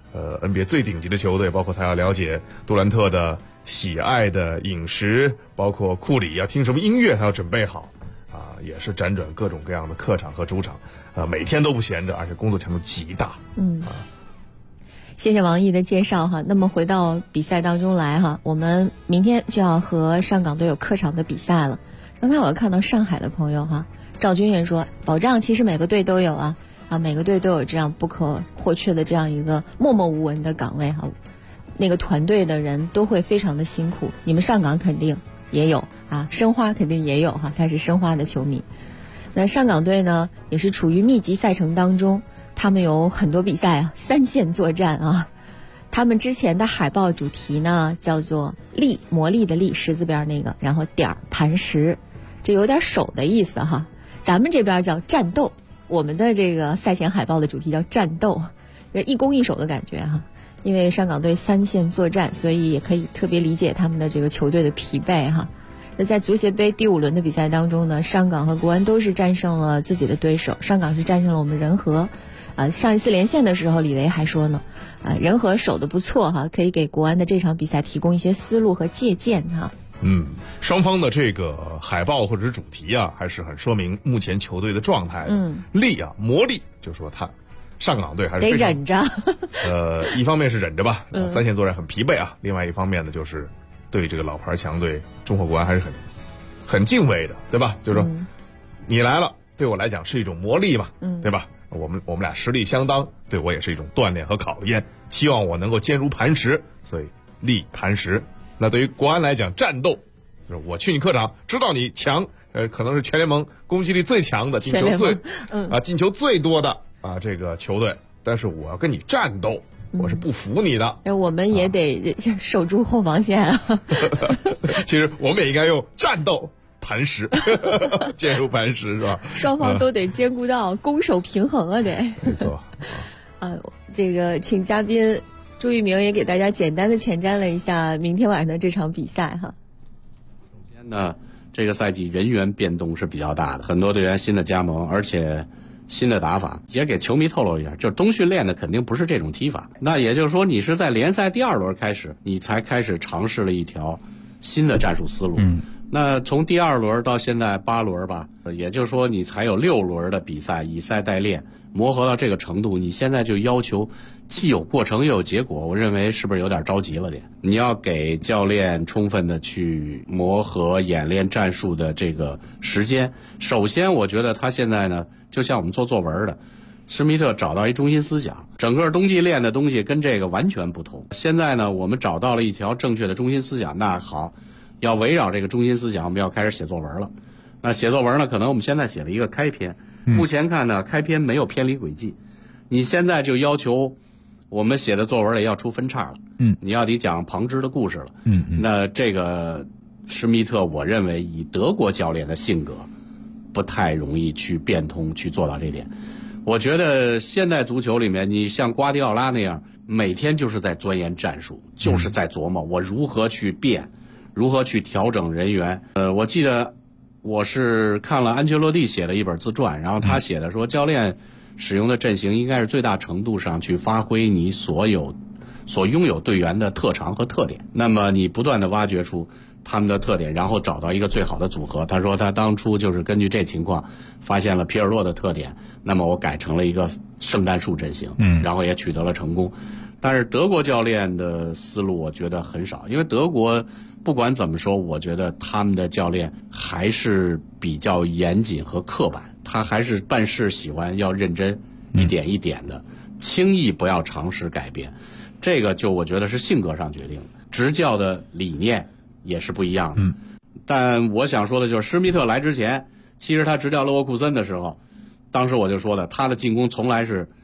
[SPEAKER 5] NBA 最顶级的球队，包括他要了解杜兰特的喜爱的饮食，包括库里要听什么音乐，他要准备好也是辗转各种各样的客场和主场，每天都不闲着，而且工作强度极大。
[SPEAKER 4] 谢谢王毅的介绍哈。那么回到比赛当中来哈，我们明天就要和上港队有客场的比赛了。刚才我看到上海的朋友哈，赵军也说，保障其实每个队都有啊，每个队都有这样不可或缺的这样一个默默无闻的岗位哈。那个团队的人都会非常的辛苦，你们上港肯定也有申花肯定也有哈，他是申花的球迷。那上港队呢，也是处于密集赛程当中，他们有很多比赛3线作战他们之前的海报主题呢叫做力，魔力的力，十字边那个，然后点磐石，这有点手的意思哈。咱们这边叫战斗，我们的这个赛前海报的主题叫战斗，一攻一守的感觉哈。因为上港队3线作战，所以也可以特别理解他们的这个球队的疲惫哈。那在足协杯第5轮的比赛当中呢，上港和国安都是战胜了自己的对手，上港是战胜了我们人和。上一次连线的时候，李维还说呢，人和守得不错哈，可以给国安的这场比赛提供一些思路和借鉴哈。
[SPEAKER 5] 双方的这个海报或者是主题还是很说明目前球队的状态的。力魔力，就说他上港队还是
[SPEAKER 4] 得忍着。
[SPEAKER 5] 一方面是忍着吧，3线作战很疲惫另外一方面呢，就是对这个老牌强队中国国安还是很敬畏的，对吧？就是说，你来了，对我来讲是一种磨砺嘛，对吧？我们俩实力相当，对我也是一种锻炼和考验，希望我能够坚如磐石，所以力磐石。那对于国安来讲，战斗就是我去你客场，知道你强，可能是全联盟攻击力最强的，进球最多的这个球队，但是我要跟你战斗，我是不服你的。
[SPEAKER 4] 我们也得守住后防线
[SPEAKER 5] 其实我们也应该用战斗磐石，坚如磐石，是吧？
[SPEAKER 4] 双方都得兼顾到攻守平衡得。
[SPEAKER 5] 没错。
[SPEAKER 4] 这个请嘉宾朱一鸣也给大家简单的前瞻了一下明天晚上的这场比赛哈。
[SPEAKER 8] 首先呢，这个赛季人员变动是比较大的，很多队员新的加盟，而且新的打法，也给球迷透露一下，就是冬训练的肯定不是这种踢法。那也就是说，你是在联赛第2轮开始，你才开始尝试了一条新的战术思路。那从第2轮到现在8轮吧，也就是说你才有6轮的比赛，以赛代练，磨合到这个程度，你现在就要求既有过程又有结果，我认为是不是有点着急了点？你要给教练充分的去磨合演练战术的这个时间。首先我觉得他现在呢，就像我们做作文的，施密特找到一中心思想，整个冬季练的东西跟这个完全不同。现在呢，我们找到了一条正确的中心思想，那好，要围绕这个中心思想，我们要开始写作文了。那写作文呢，可能我们现在写了一个开篇，目前看呢，开篇没有偏离轨迹。你现在就要求我们写的作文里要出分叉了，你要得讲旁支的故事了，那这个施密特，我认为以德国教练的性格，不太容易去变通，去做到这点。我觉得现代足球里面，你像瓜迪奥拉那样，每天就是在钻研战术，就是在琢磨我如何去变，如何去调整人员。我记得我是看了安切洛蒂写的一本自传，然后他写的说，教练使用的阵型应该是最大程度上去发挥你所拥有队员的特长和特点，那么你不断的挖掘出他们的特点，然后找到一个最好的组合。他说他当初就是根据这情况发现了皮尔洛的特点，那么我改成了一个圣诞树阵型，然后也取得了成功。但是德国教练的思路我觉得很少，因为德国不管怎么说，我觉得他们的教练还是比较严谨和刻板，他还是办事喜欢要认真，一点一点的，轻易不要尝试改变。这个就我觉得是性格上决定，执教的理念也是不一样的。但我想说的就是，施密特来之前，其实他执教勒沃库森的时候，当时我就说了，他的进攻从来是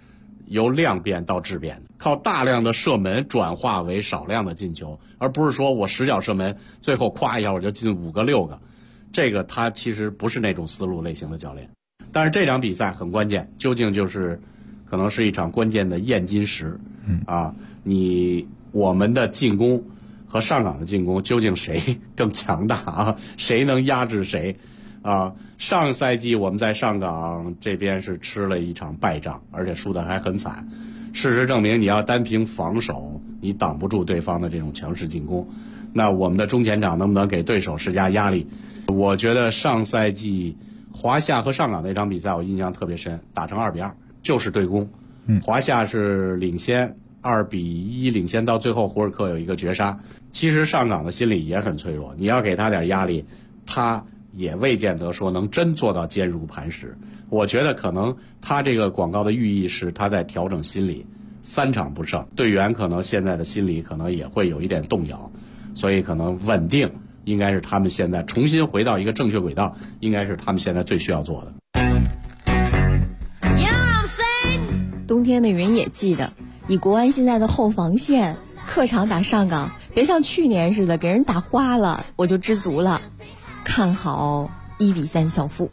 [SPEAKER 8] 由量变到质变的，靠大量的射门转化为少量的进球，而不是说我10脚射门，最后夸一下我就进5个6个，这个他其实不是那种思路类型的教练。但是这场比赛很关键，究竟就是可能是一场关键的验金石。我们的进攻和上港的进攻究竟谁更强大啊？谁能压制谁？上赛季我们在上港这边是吃了一场败仗，而且输得还很惨。事实证明，你要单凭防守，你挡不住对方的这种强势进攻。那我们的中前场能不能给对手施加压力？我觉得上赛季华夏和上港那场比赛我印象特别深，打成2-2，就是对攻。华夏是领先2-1领先，到最后胡尔克有一个绝杀。其实上港的心理也很脆弱，你要给他点压力，他也未见得说能真做到坚如磐石。我觉得可能他这个广告的寓意是他在调整心理，3场不胜，队员可能现在的心理可能也会有一点动摇，所以可能稳定应该是他们现在重新回到一个正确轨道，应该是他们现在最需要做的。
[SPEAKER 4] 冬天的云也记得，以国安现在的后防线，客场打上港，别像去年似的给人打花了，我就知足了。看好1-3小负。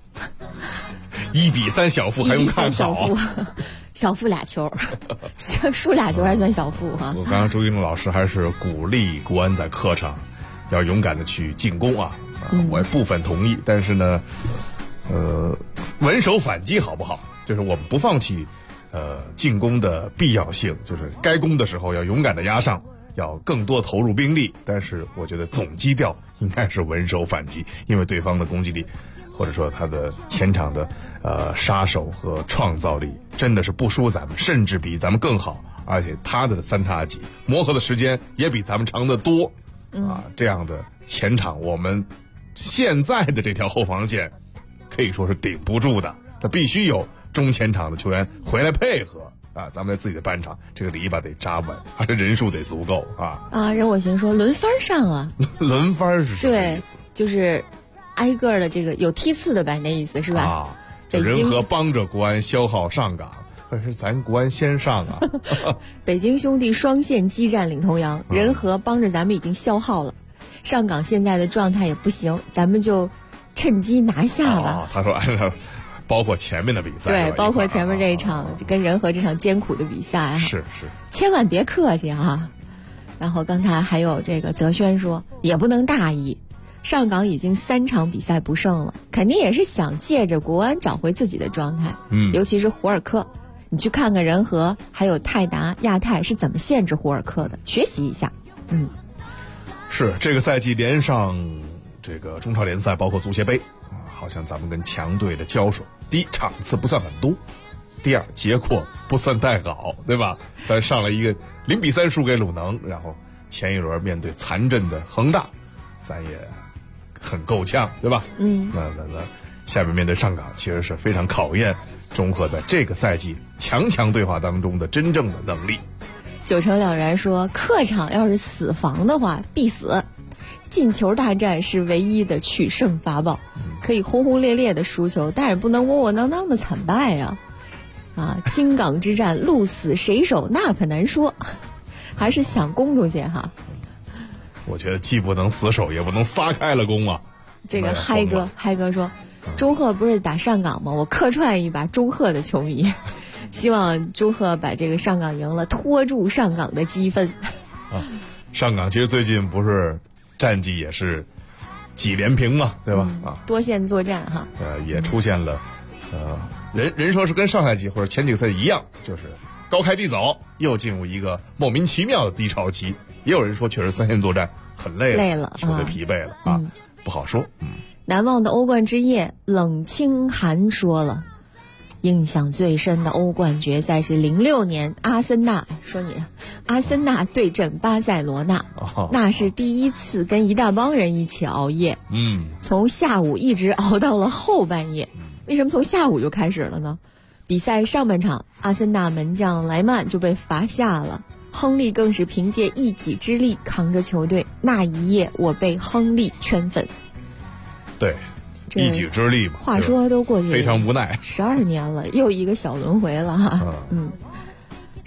[SPEAKER 5] 1-3小负还用看好？
[SPEAKER 4] 小负2球，输2球还算小负哈。
[SPEAKER 5] 我刚刚朱一龙老师还是鼓励国安在客场要勇敢的去进攻啊，我也部分同意，但是呢，稳守反击好不好？就是我们不放弃进攻的必要性，就是该攻的时候要勇敢的压上，要更多投入兵力。但是我觉得总基调应该是稳守反击，因为对方的攻击力或者说他的前场的杀手和创造力真的是不输咱们，甚至比咱们更好，而且他的3叉戟磨合的时间也比咱们长得多这样的前场我们现在的这条后防线可以说是顶不住的，他必须有中前场的球员回来配合咱们在自己的半场这个篱笆得扎稳，而且人数得足够
[SPEAKER 4] 任我行说轮番上啊。
[SPEAKER 5] 轮番是什么意思？
[SPEAKER 4] 对，就是挨个的这个有梯次的吧，那意思是吧？
[SPEAKER 5] 人和帮着国安消耗上港，可是咱国安先上啊。
[SPEAKER 4] 北京兄弟双线激战领头羊，人和帮着咱们已经消耗了，上港现在的状态也不行，咱们就趁机拿下吧。
[SPEAKER 5] 他说按照包括前面的比赛，
[SPEAKER 4] 对，包括前面这一场跟人和这场艰苦的比赛
[SPEAKER 5] 是
[SPEAKER 4] 千万别客气啊。然后刚才还有这个泽轩说也不能大意，上港已经3场比赛不胜了，肯定也是想借着国安找回自己的状态。尤其是胡尔克，你去看看人和还有泰达、亚泰是怎么限制胡尔克的，学习一下。
[SPEAKER 5] 是这个赛季连上这个中超联赛，包括足协杯好像咱们跟强队的交手，第一场次不算很多，第二结果不算太好，对吧？咱上了一个0-3输给鲁能，然后前一轮面对残阵的恒大，咱也很够呛，对吧？那下面面对上港，其实是非常考验中赫在这个赛季强对话当中的真正的能力。
[SPEAKER 4] 9成了然说，客场要是死防的话必死，进球大战是唯一的取胜法宝，可以轰轰烈烈的输球，但是不能窝窝囊囊的惨败呀。京港之战鹿死谁手那可难说，还是想攻出去哈。
[SPEAKER 5] 我觉得既不能死守，也不能撒开了攻啊。
[SPEAKER 4] 这个嗨哥说，中赫不是打上港吗？我客串一把中赫的球迷，希望中赫把这个上港赢了，拖住上港的积分。
[SPEAKER 5] 上港其实最近不是战绩也是几连平嘛，对吧？
[SPEAKER 4] 多线作战哈。
[SPEAKER 5] 也出现了人说是跟上赛季或者前几个赛季一样，就是高开低走，又进入一个莫名其妙的低潮期。也有人说确实3线作战很累了，球队疲惫了不好说。
[SPEAKER 4] 难忘的欧冠之夜，冷清寒说了，印象最深的欧冠决赛是06年阿森纳对阵巴塞罗那，那是第一次跟一大帮人一起熬夜，从下午一直熬到了后半夜。为什么从下午就开始了呢？比赛上半场，阿森纳门将莱曼就被罚下了，亨利更是凭借一己之力扛着球队。那一夜我被亨利圈粉。
[SPEAKER 5] 对，一己之力嘛。
[SPEAKER 4] 话说都过去
[SPEAKER 5] 非常无奈，
[SPEAKER 4] 12年了，又一个小轮回了哈。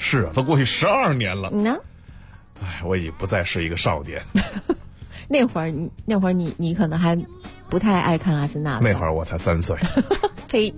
[SPEAKER 5] 是啊，都过去12年了。
[SPEAKER 4] 你呢？
[SPEAKER 5] 哎，我已不再是一个少年。
[SPEAKER 4] 那会儿你可能还不太爱看阿森纳。
[SPEAKER 5] 那会儿我才3岁。
[SPEAKER 4] 呸！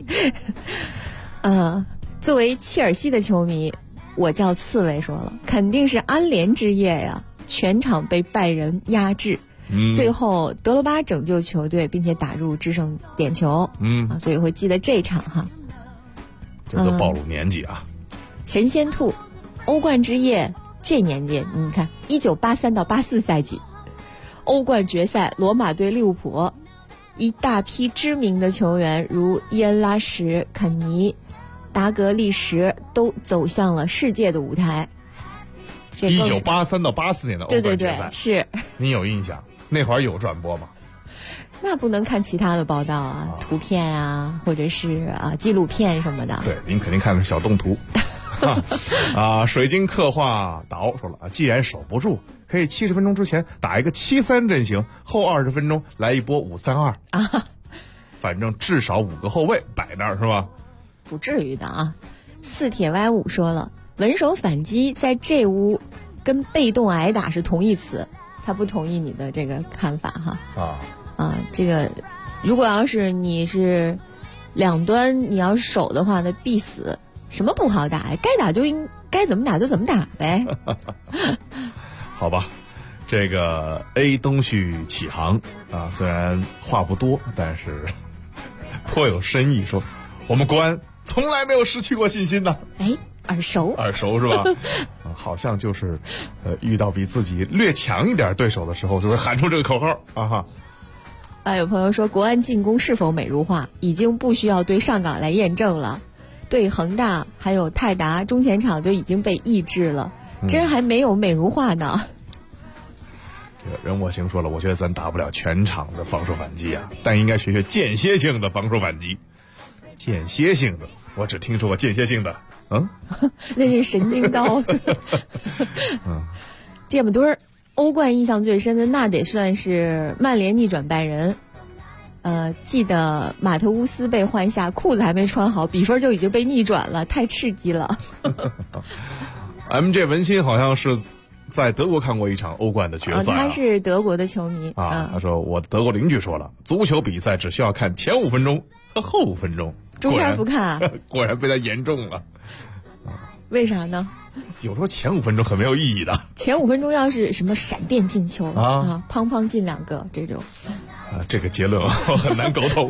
[SPEAKER 4] 作为切尔西的球迷，我叫刺猬说了，肯定是安联之夜呀，全场被拜仁压制。最后德罗巴拯救球队，并且打入制胜点球。所以会记得这场哈。
[SPEAKER 5] 这都暴露年纪啊！
[SPEAKER 4] 神仙兔，欧冠之夜这年纪，你看1983到84赛季，欧冠决赛，罗马对利物浦，一大批知名的球员如伊恩拉什、肯尼、达格利什都走向了世界的舞台。
[SPEAKER 5] 1983到84年的欧冠决赛，
[SPEAKER 4] 对，是。
[SPEAKER 5] 你有印象？那会儿有转播吗？
[SPEAKER 4] 那不能看其他的报道啊，图片啊，或者是纪录片什么的。
[SPEAKER 5] 对，您肯定看的是小动图。水晶刻画岛说了，既然守不住，可以70分钟之前打一个7-3阵型，后20分钟来一波5-3-2啊。反正至少5个后卫摆那儿是吧？
[SPEAKER 4] 不至于的啊。四铁 Y5说了，稳守反击在这屋跟被动挨打是同义词，他不同意你的这个看法哈。这个如果要是你是两端你要守的话，那必死。什么不好打呀？该打就该怎么打就怎么打呗。
[SPEAKER 5] 好吧，这个 A 东旭启航啊，虽然话不多，但是颇有深意，说我们国安从来没有失去过信心的。
[SPEAKER 4] 耳熟
[SPEAKER 5] 是吧？好像就是遇到比自己略强一点对手的时候，就会喊出这个口号啊哈。
[SPEAKER 4] 有朋友说，国安进攻是否美如画，已经不需要对上港来验证了。对恒大还有泰达中前场就已经被抑制了，真还没有美如画呢。
[SPEAKER 5] 这个任我行说了，我觉得咱打不了全场的防守反击啊，但应该学学间歇性的防守反击。间歇性的，我只听说过间歇性的，
[SPEAKER 4] 那是神经刀。芥末墩儿，欧冠印象最深的那得算是曼联逆转拜仁。记得马特乌斯被换下，裤子还没穿好，比分就已经被逆转了，太刺激了。
[SPEAKER 5] MJ 文心好像是在德国看过一场欧冠的决赛
[SPEAKER 4] 他是德国的球迷
[SPEAKER 5] 他说我德国邻居说了，足球比赛只需要看前5分钟和后5分钟，
[SPEAKER 4] 中间不看
[SPEAKER 5] 果然被他言中了。
[SPEAKER 4] 为啥呢？
[SPEAKER 5] 有时候前5分钟很没有意义的。
[SPEAKER 4] 前5分钟要是什么闪电进球砰砰进2个这种。
[SPEAKER 5] 这个结论很难沟通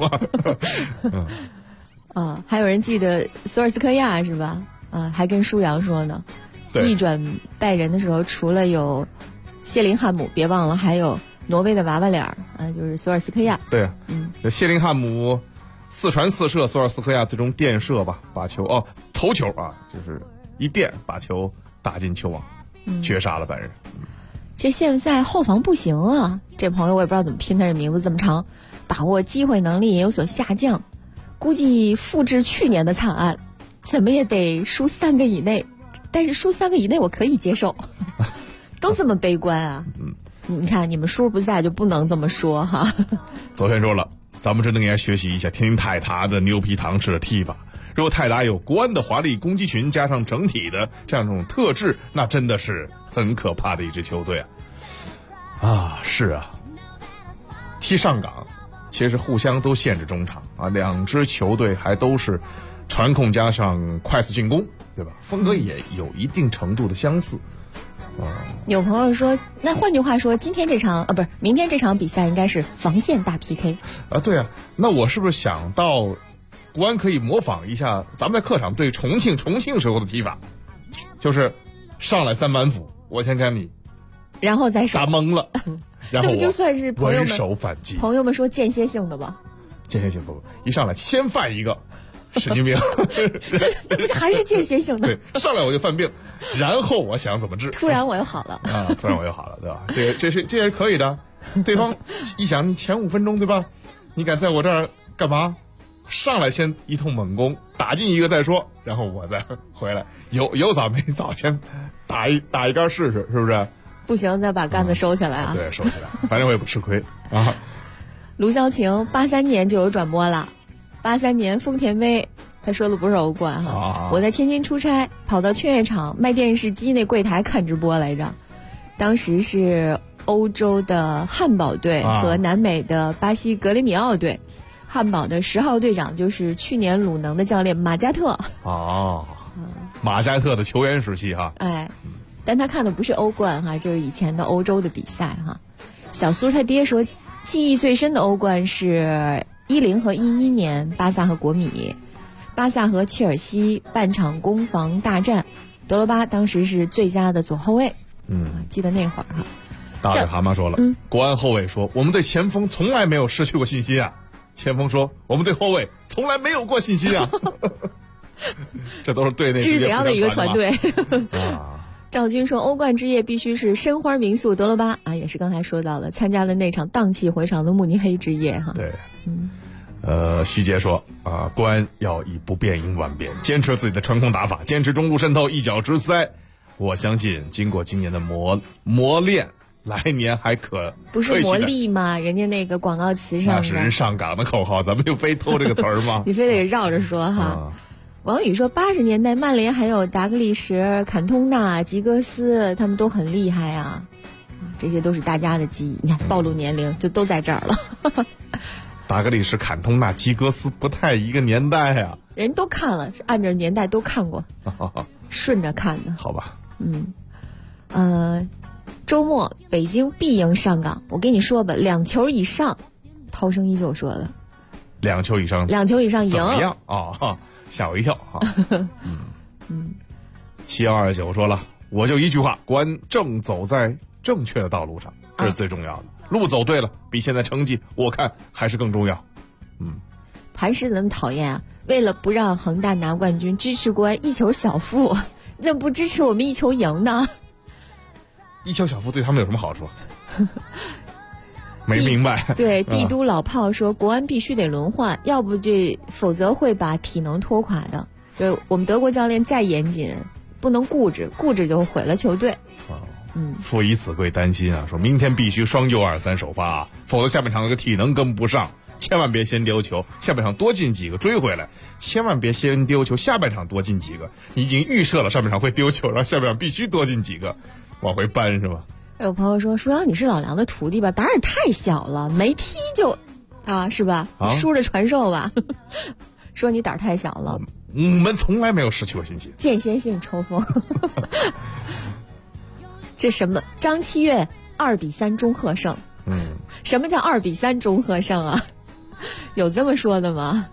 [SPEAKER 4] 还有人记着索尔斯克亚是吧？还跟舒阳说呢，逆转拜仁的时候，除了有谢林汉姆，别忘了还有挪威的娃娃脸就是索尔斯克亚。
[SPEAKER 5] 对，谢林汉姆4传4射，索尔斯克亚最终垫射吧，把球头球就是一垫把球打进球网，绝杀了拜仁。
[SPEAKER 4] 这现在后防不行啊！这朋友我也不知道怎么拼他这名字这么长，把握机会能力也有所下降，估计复制去年的惨案，怎么也得输3个以内。但是输3个以内我可以接受，都这么悲观啊！你看你们叔不在就不能这么说哈。
[SPEAKER 5] 昨天说了，咱们真的应该学习一下天津泰达的牛皮糖式的踢法。如果泰达有国安的华丽攻击群，加上整体的这样一种特质，那真的是很可怕的一支球队是啊，踢上港其实互相都限制中场2支球队还都是传控加上快速进攻，对吧？风格也有一定程度的相似。
[SPEAKER 4] 有朋友说，那换句话说，明天这场比赛应该是防线大 PK
[SPEAKER 5] 对啊，那我是不是想到国安可以模仿一下咱们在客场对重庆时候的踢法，就是上来3板斧，我先跟你，
[SPEAKER 4] 然后再
[SPEAKER 5] 打懵了，然后我
[SPEAKER 4] 就算是朋友们
[SPEAKER 5] 稳守反击。
[SPEAKER 4] 朋友们说间歇性的吧？
[SPEAKER 5] 间歇性不，一上来先犯一个神经病，
[SPEAKER 4] 这还是间歇性的。
[SPEAKER 5] 对，上来我就犯病，然后我想怎么治，
[SPEAKER 4] 突然我又好了
[SPEAKER 5] 突然我又好了，对吧？这也是可以的。对方一想，你前5分钟对吧？你敢在我这儿干嘛？上来先一通猛攻，打进一个再说，然后我再回来，有早没早，先打一杆试试，是不是？
[SPEAKER 4] 不行，再把杆子收起来
[SPEAKER 5] 对，收起来，反正我也不吃亏
[SPEAKER 4] 卢潇晴83年就有转播了，83年丰田杯他说的不是欧冠哈。
[SPEAKER 5] 啊，
[SPEAKER 4] 我在天津出差，跑到劝业场卖电视机那柜台看直播来着。当时是欧洲的汉堡队和南美的巴西格雷米奥队。汉堡的10号队长就是去年鲁能的教练马加特。
[SPEAKER 5] 哦，马加特的球员时期哈。
[SPEAKER 4] 哎，但他看的不是欧冠哈，就是以前的欧洲的比赛哈。小苏他爹说，记忆最深的欧冠是10和11年巴萨和国米，巴萨和切尔西半场攻防大战，德罗巴当时是最佳的左后卫。记得那会儿哈。
[SPEAKER 5] 大嘴蛤蟆说了，国安后卫说，我们对前锋从来没有失去过信心啊。前锋说，我们对后卫从来没有过信心啊。这都是队内
[SPEAKER 4] 这是怎样的一个团队？
[SPEAKER 5] 啊，
[SPEAKER 4] 赵军说，欧冠之夜必须是申花民宿德罗巴啊，也是刚才说到了，参加了那场荡气回肠的慕尼黑之夜哈。
[SPEAKER 5] 对，徐杰说啊，国安要以不变应万变，坚持自己的传控打法，坚持中路渗透，一脚直塞。我相信经过今年的磨练，来年还
[SPEAKER 4] 不是魔力吗？人家那个广告词上
[SPEAKER 5] 那是人上岗的口号，咱们就非偷这个词儿吗？
[SPEAKER 4] 你非得绕着说哈。王宇说，80年代曼联还有达格利什、坎通纳、吉格斯，他们都很厉害啊。这些都是大家的记忆。你看，暴露年龄就都在这儿了。
[SPEAKER 5] 达格利什、坎通纳、吉格斯不太一个年代啊。
[SPEAKER 4] 人都看了，是按照年代都看过，顺着看的。
[SPEAKER 5] 好吧。
[SPEAKER 4] 周末北京必赢上港，我跟你说吧，2球以上，涛声依旧说的
[SPEAKER 5] ，2球以上
[SPEAKER 4] ，2球以上赢
[SPEAKER 5] 怎么样啊？吓我一跳啊！7129说了，我就一句话，国安正走在正确的道路上，这是最重要的。路走对了，比现在成绩我看还是更重要。
[SPEAKER 4] 磐石怎么讨厌啊？为了不让恒大拿冠军，支持国安1球小负，你怎么不支持我们1球赢呢
[SPEAKER 5] ？1球小负对他们有什么好处？没明白。
[SPEAKER 4] 对，帝都老炮说，国安必须得轮换，要不否则会把体能拖垮的。就我们德国教练再严谨，不能固执就毁了球队。
[SPEAKER 5] 父以子贵担心啊，说明天必须双右2-3首发啊，否则下半场那个体能跟不上。千万别先丢球，下半场多进几个追回来。千万别先丢球，下半场多进几个。你已经预设了上半场会丢球，然后下半场必须多进几个，往回搬是吧？
[SPEAKER 4] 有朋友说，舒阳你是老梁的徒弟吧？胆儿也太小了，没踢就是吧？输着传授吧。说你胆儿太小了。
[SPEAKER 5] 我们从来没有失去过信心。
[SPEAKER 4] 间歇性抽风。这什么？张七月2-3中赫胜。什么叫2-3中赫胜啊？有这么说的吗？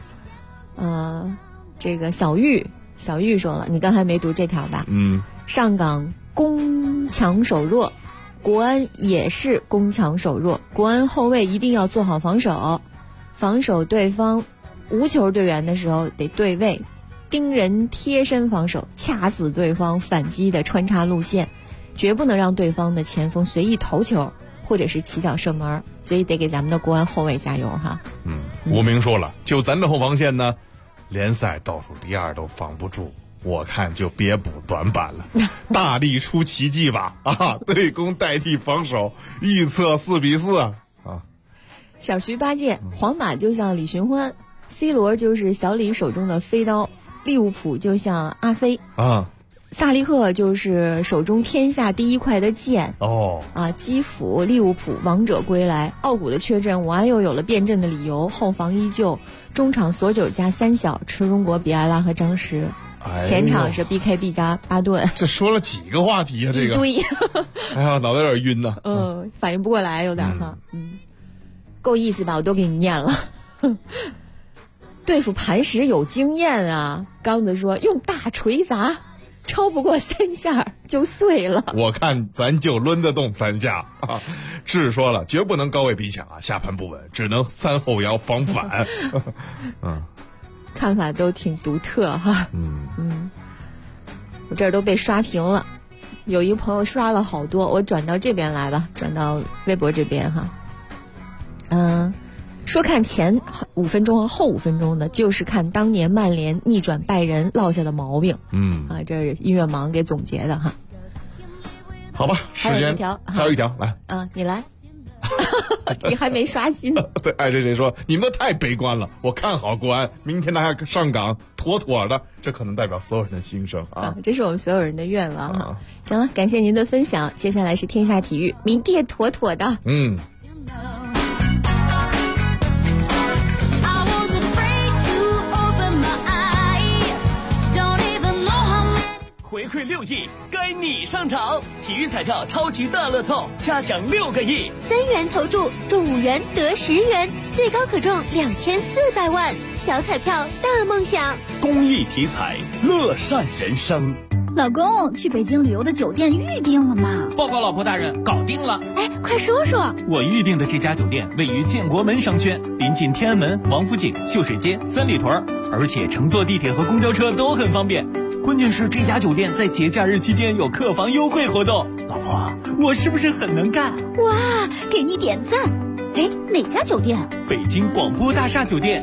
[SPEAKER 4] 这个小玉说了，你刚才没读这条吧？上港攻强守弱，国安也是攻强守弱。国安后卫一定要做好防守，防守对方无球队员的时候得对位，盯人贴身防守，掐死对方反击的穿插路线，绝不能让对方的前锋随意投球或者是起脚射门，所以得给咱们的国安后卫加油哈。
[SPEAKER 5] 吴明说了，就咱这后防线呢，联赛倒数第2都防不住，我看就别补短板了，大力出奇迹吧！对攻代替防守，预测4-4啊！
[SPEAKER 4] 小徐八戒，皇马就像李寻欢，C 罗就是小李手中的飞刀，利物浦就像阿飞萨利赫就是手中天下第1块的剑基辅利物浦王者归来，奥古的缺阵，王安又有了变阵的理由，后防依旧，中场索九加3小，池中国、比埃拉和张什，前场是 BKB 加巴顿。
[SPEAKER 5] 这说了几个话题啊？这个
[SPEAKER 4] 一堆。
[SPEAKER 5] 哎呀，脑袋有点晕呢。
[SPEAKER 4] 反应不过来，有点哈。够意思吧？我都给你念了。对付磐石有经验啊！刚子说用大锤砸。超不过3下就碎了，
[SPEAKER 5] 我看咱就抡得动3下啊！志说了，绝不能高位逼抢啊，下盘不稳，只能3后腰防反。
[SPEAKER 4] 看法都挺独特哈。我这儿都被刷屏了，有一个朋友刷了好多，我转到这边来吧，转到微博这边哈。说看前5分钟和后5分钟的，就是看当年曼联逆转拜仁落下的毛病。这是音乐盲给总结的哈。
[SPEAKER 5] 好吧，时间还有一条来。
[SPEAKER 4] 你来。 你还没刷新。
[SPEAKER 5] 对，爱谁谁说你们都太悲观了，我看好国安，明天他还上岗，妥妥的。这可能代表所有人的心声啊！
[SPEAKER 4] 这是我们所有人的愿望哈。行了，感谢您的分享，接下来是天下体育，明天妥妥的。
[SPEAKER 9] 回馈6亿，该你上场！体育彩票超级大乐透，加奖6个亿
[SPEAKER 10] ，3元投注中5元得10元，最高可中2400万，小彩票大梦想。
[SPEAKER 9] 公益体彩，乐善人生。
[SPEAKER 16] 老公，去北京旅游的酒店预定了吗？
[SPEAKER 17] 报告老婆大人，搞定了。
[SPEAKER 16] 哎，快说说。
[SPEAKER 17] 我预定的这家酒店位于建国门商圈，临近天安门、王府井、秀水街、三里屯，而且乘坐地铁和公交车都很方便。关键是这家酒店在节假日期间有客房优惠活动。老婆，我是不是很能干？
[SPEAKER 16] 哇，给你点赞。哎，哪家酒店？
[SPEAKER 17] 北京广播大厦酒店。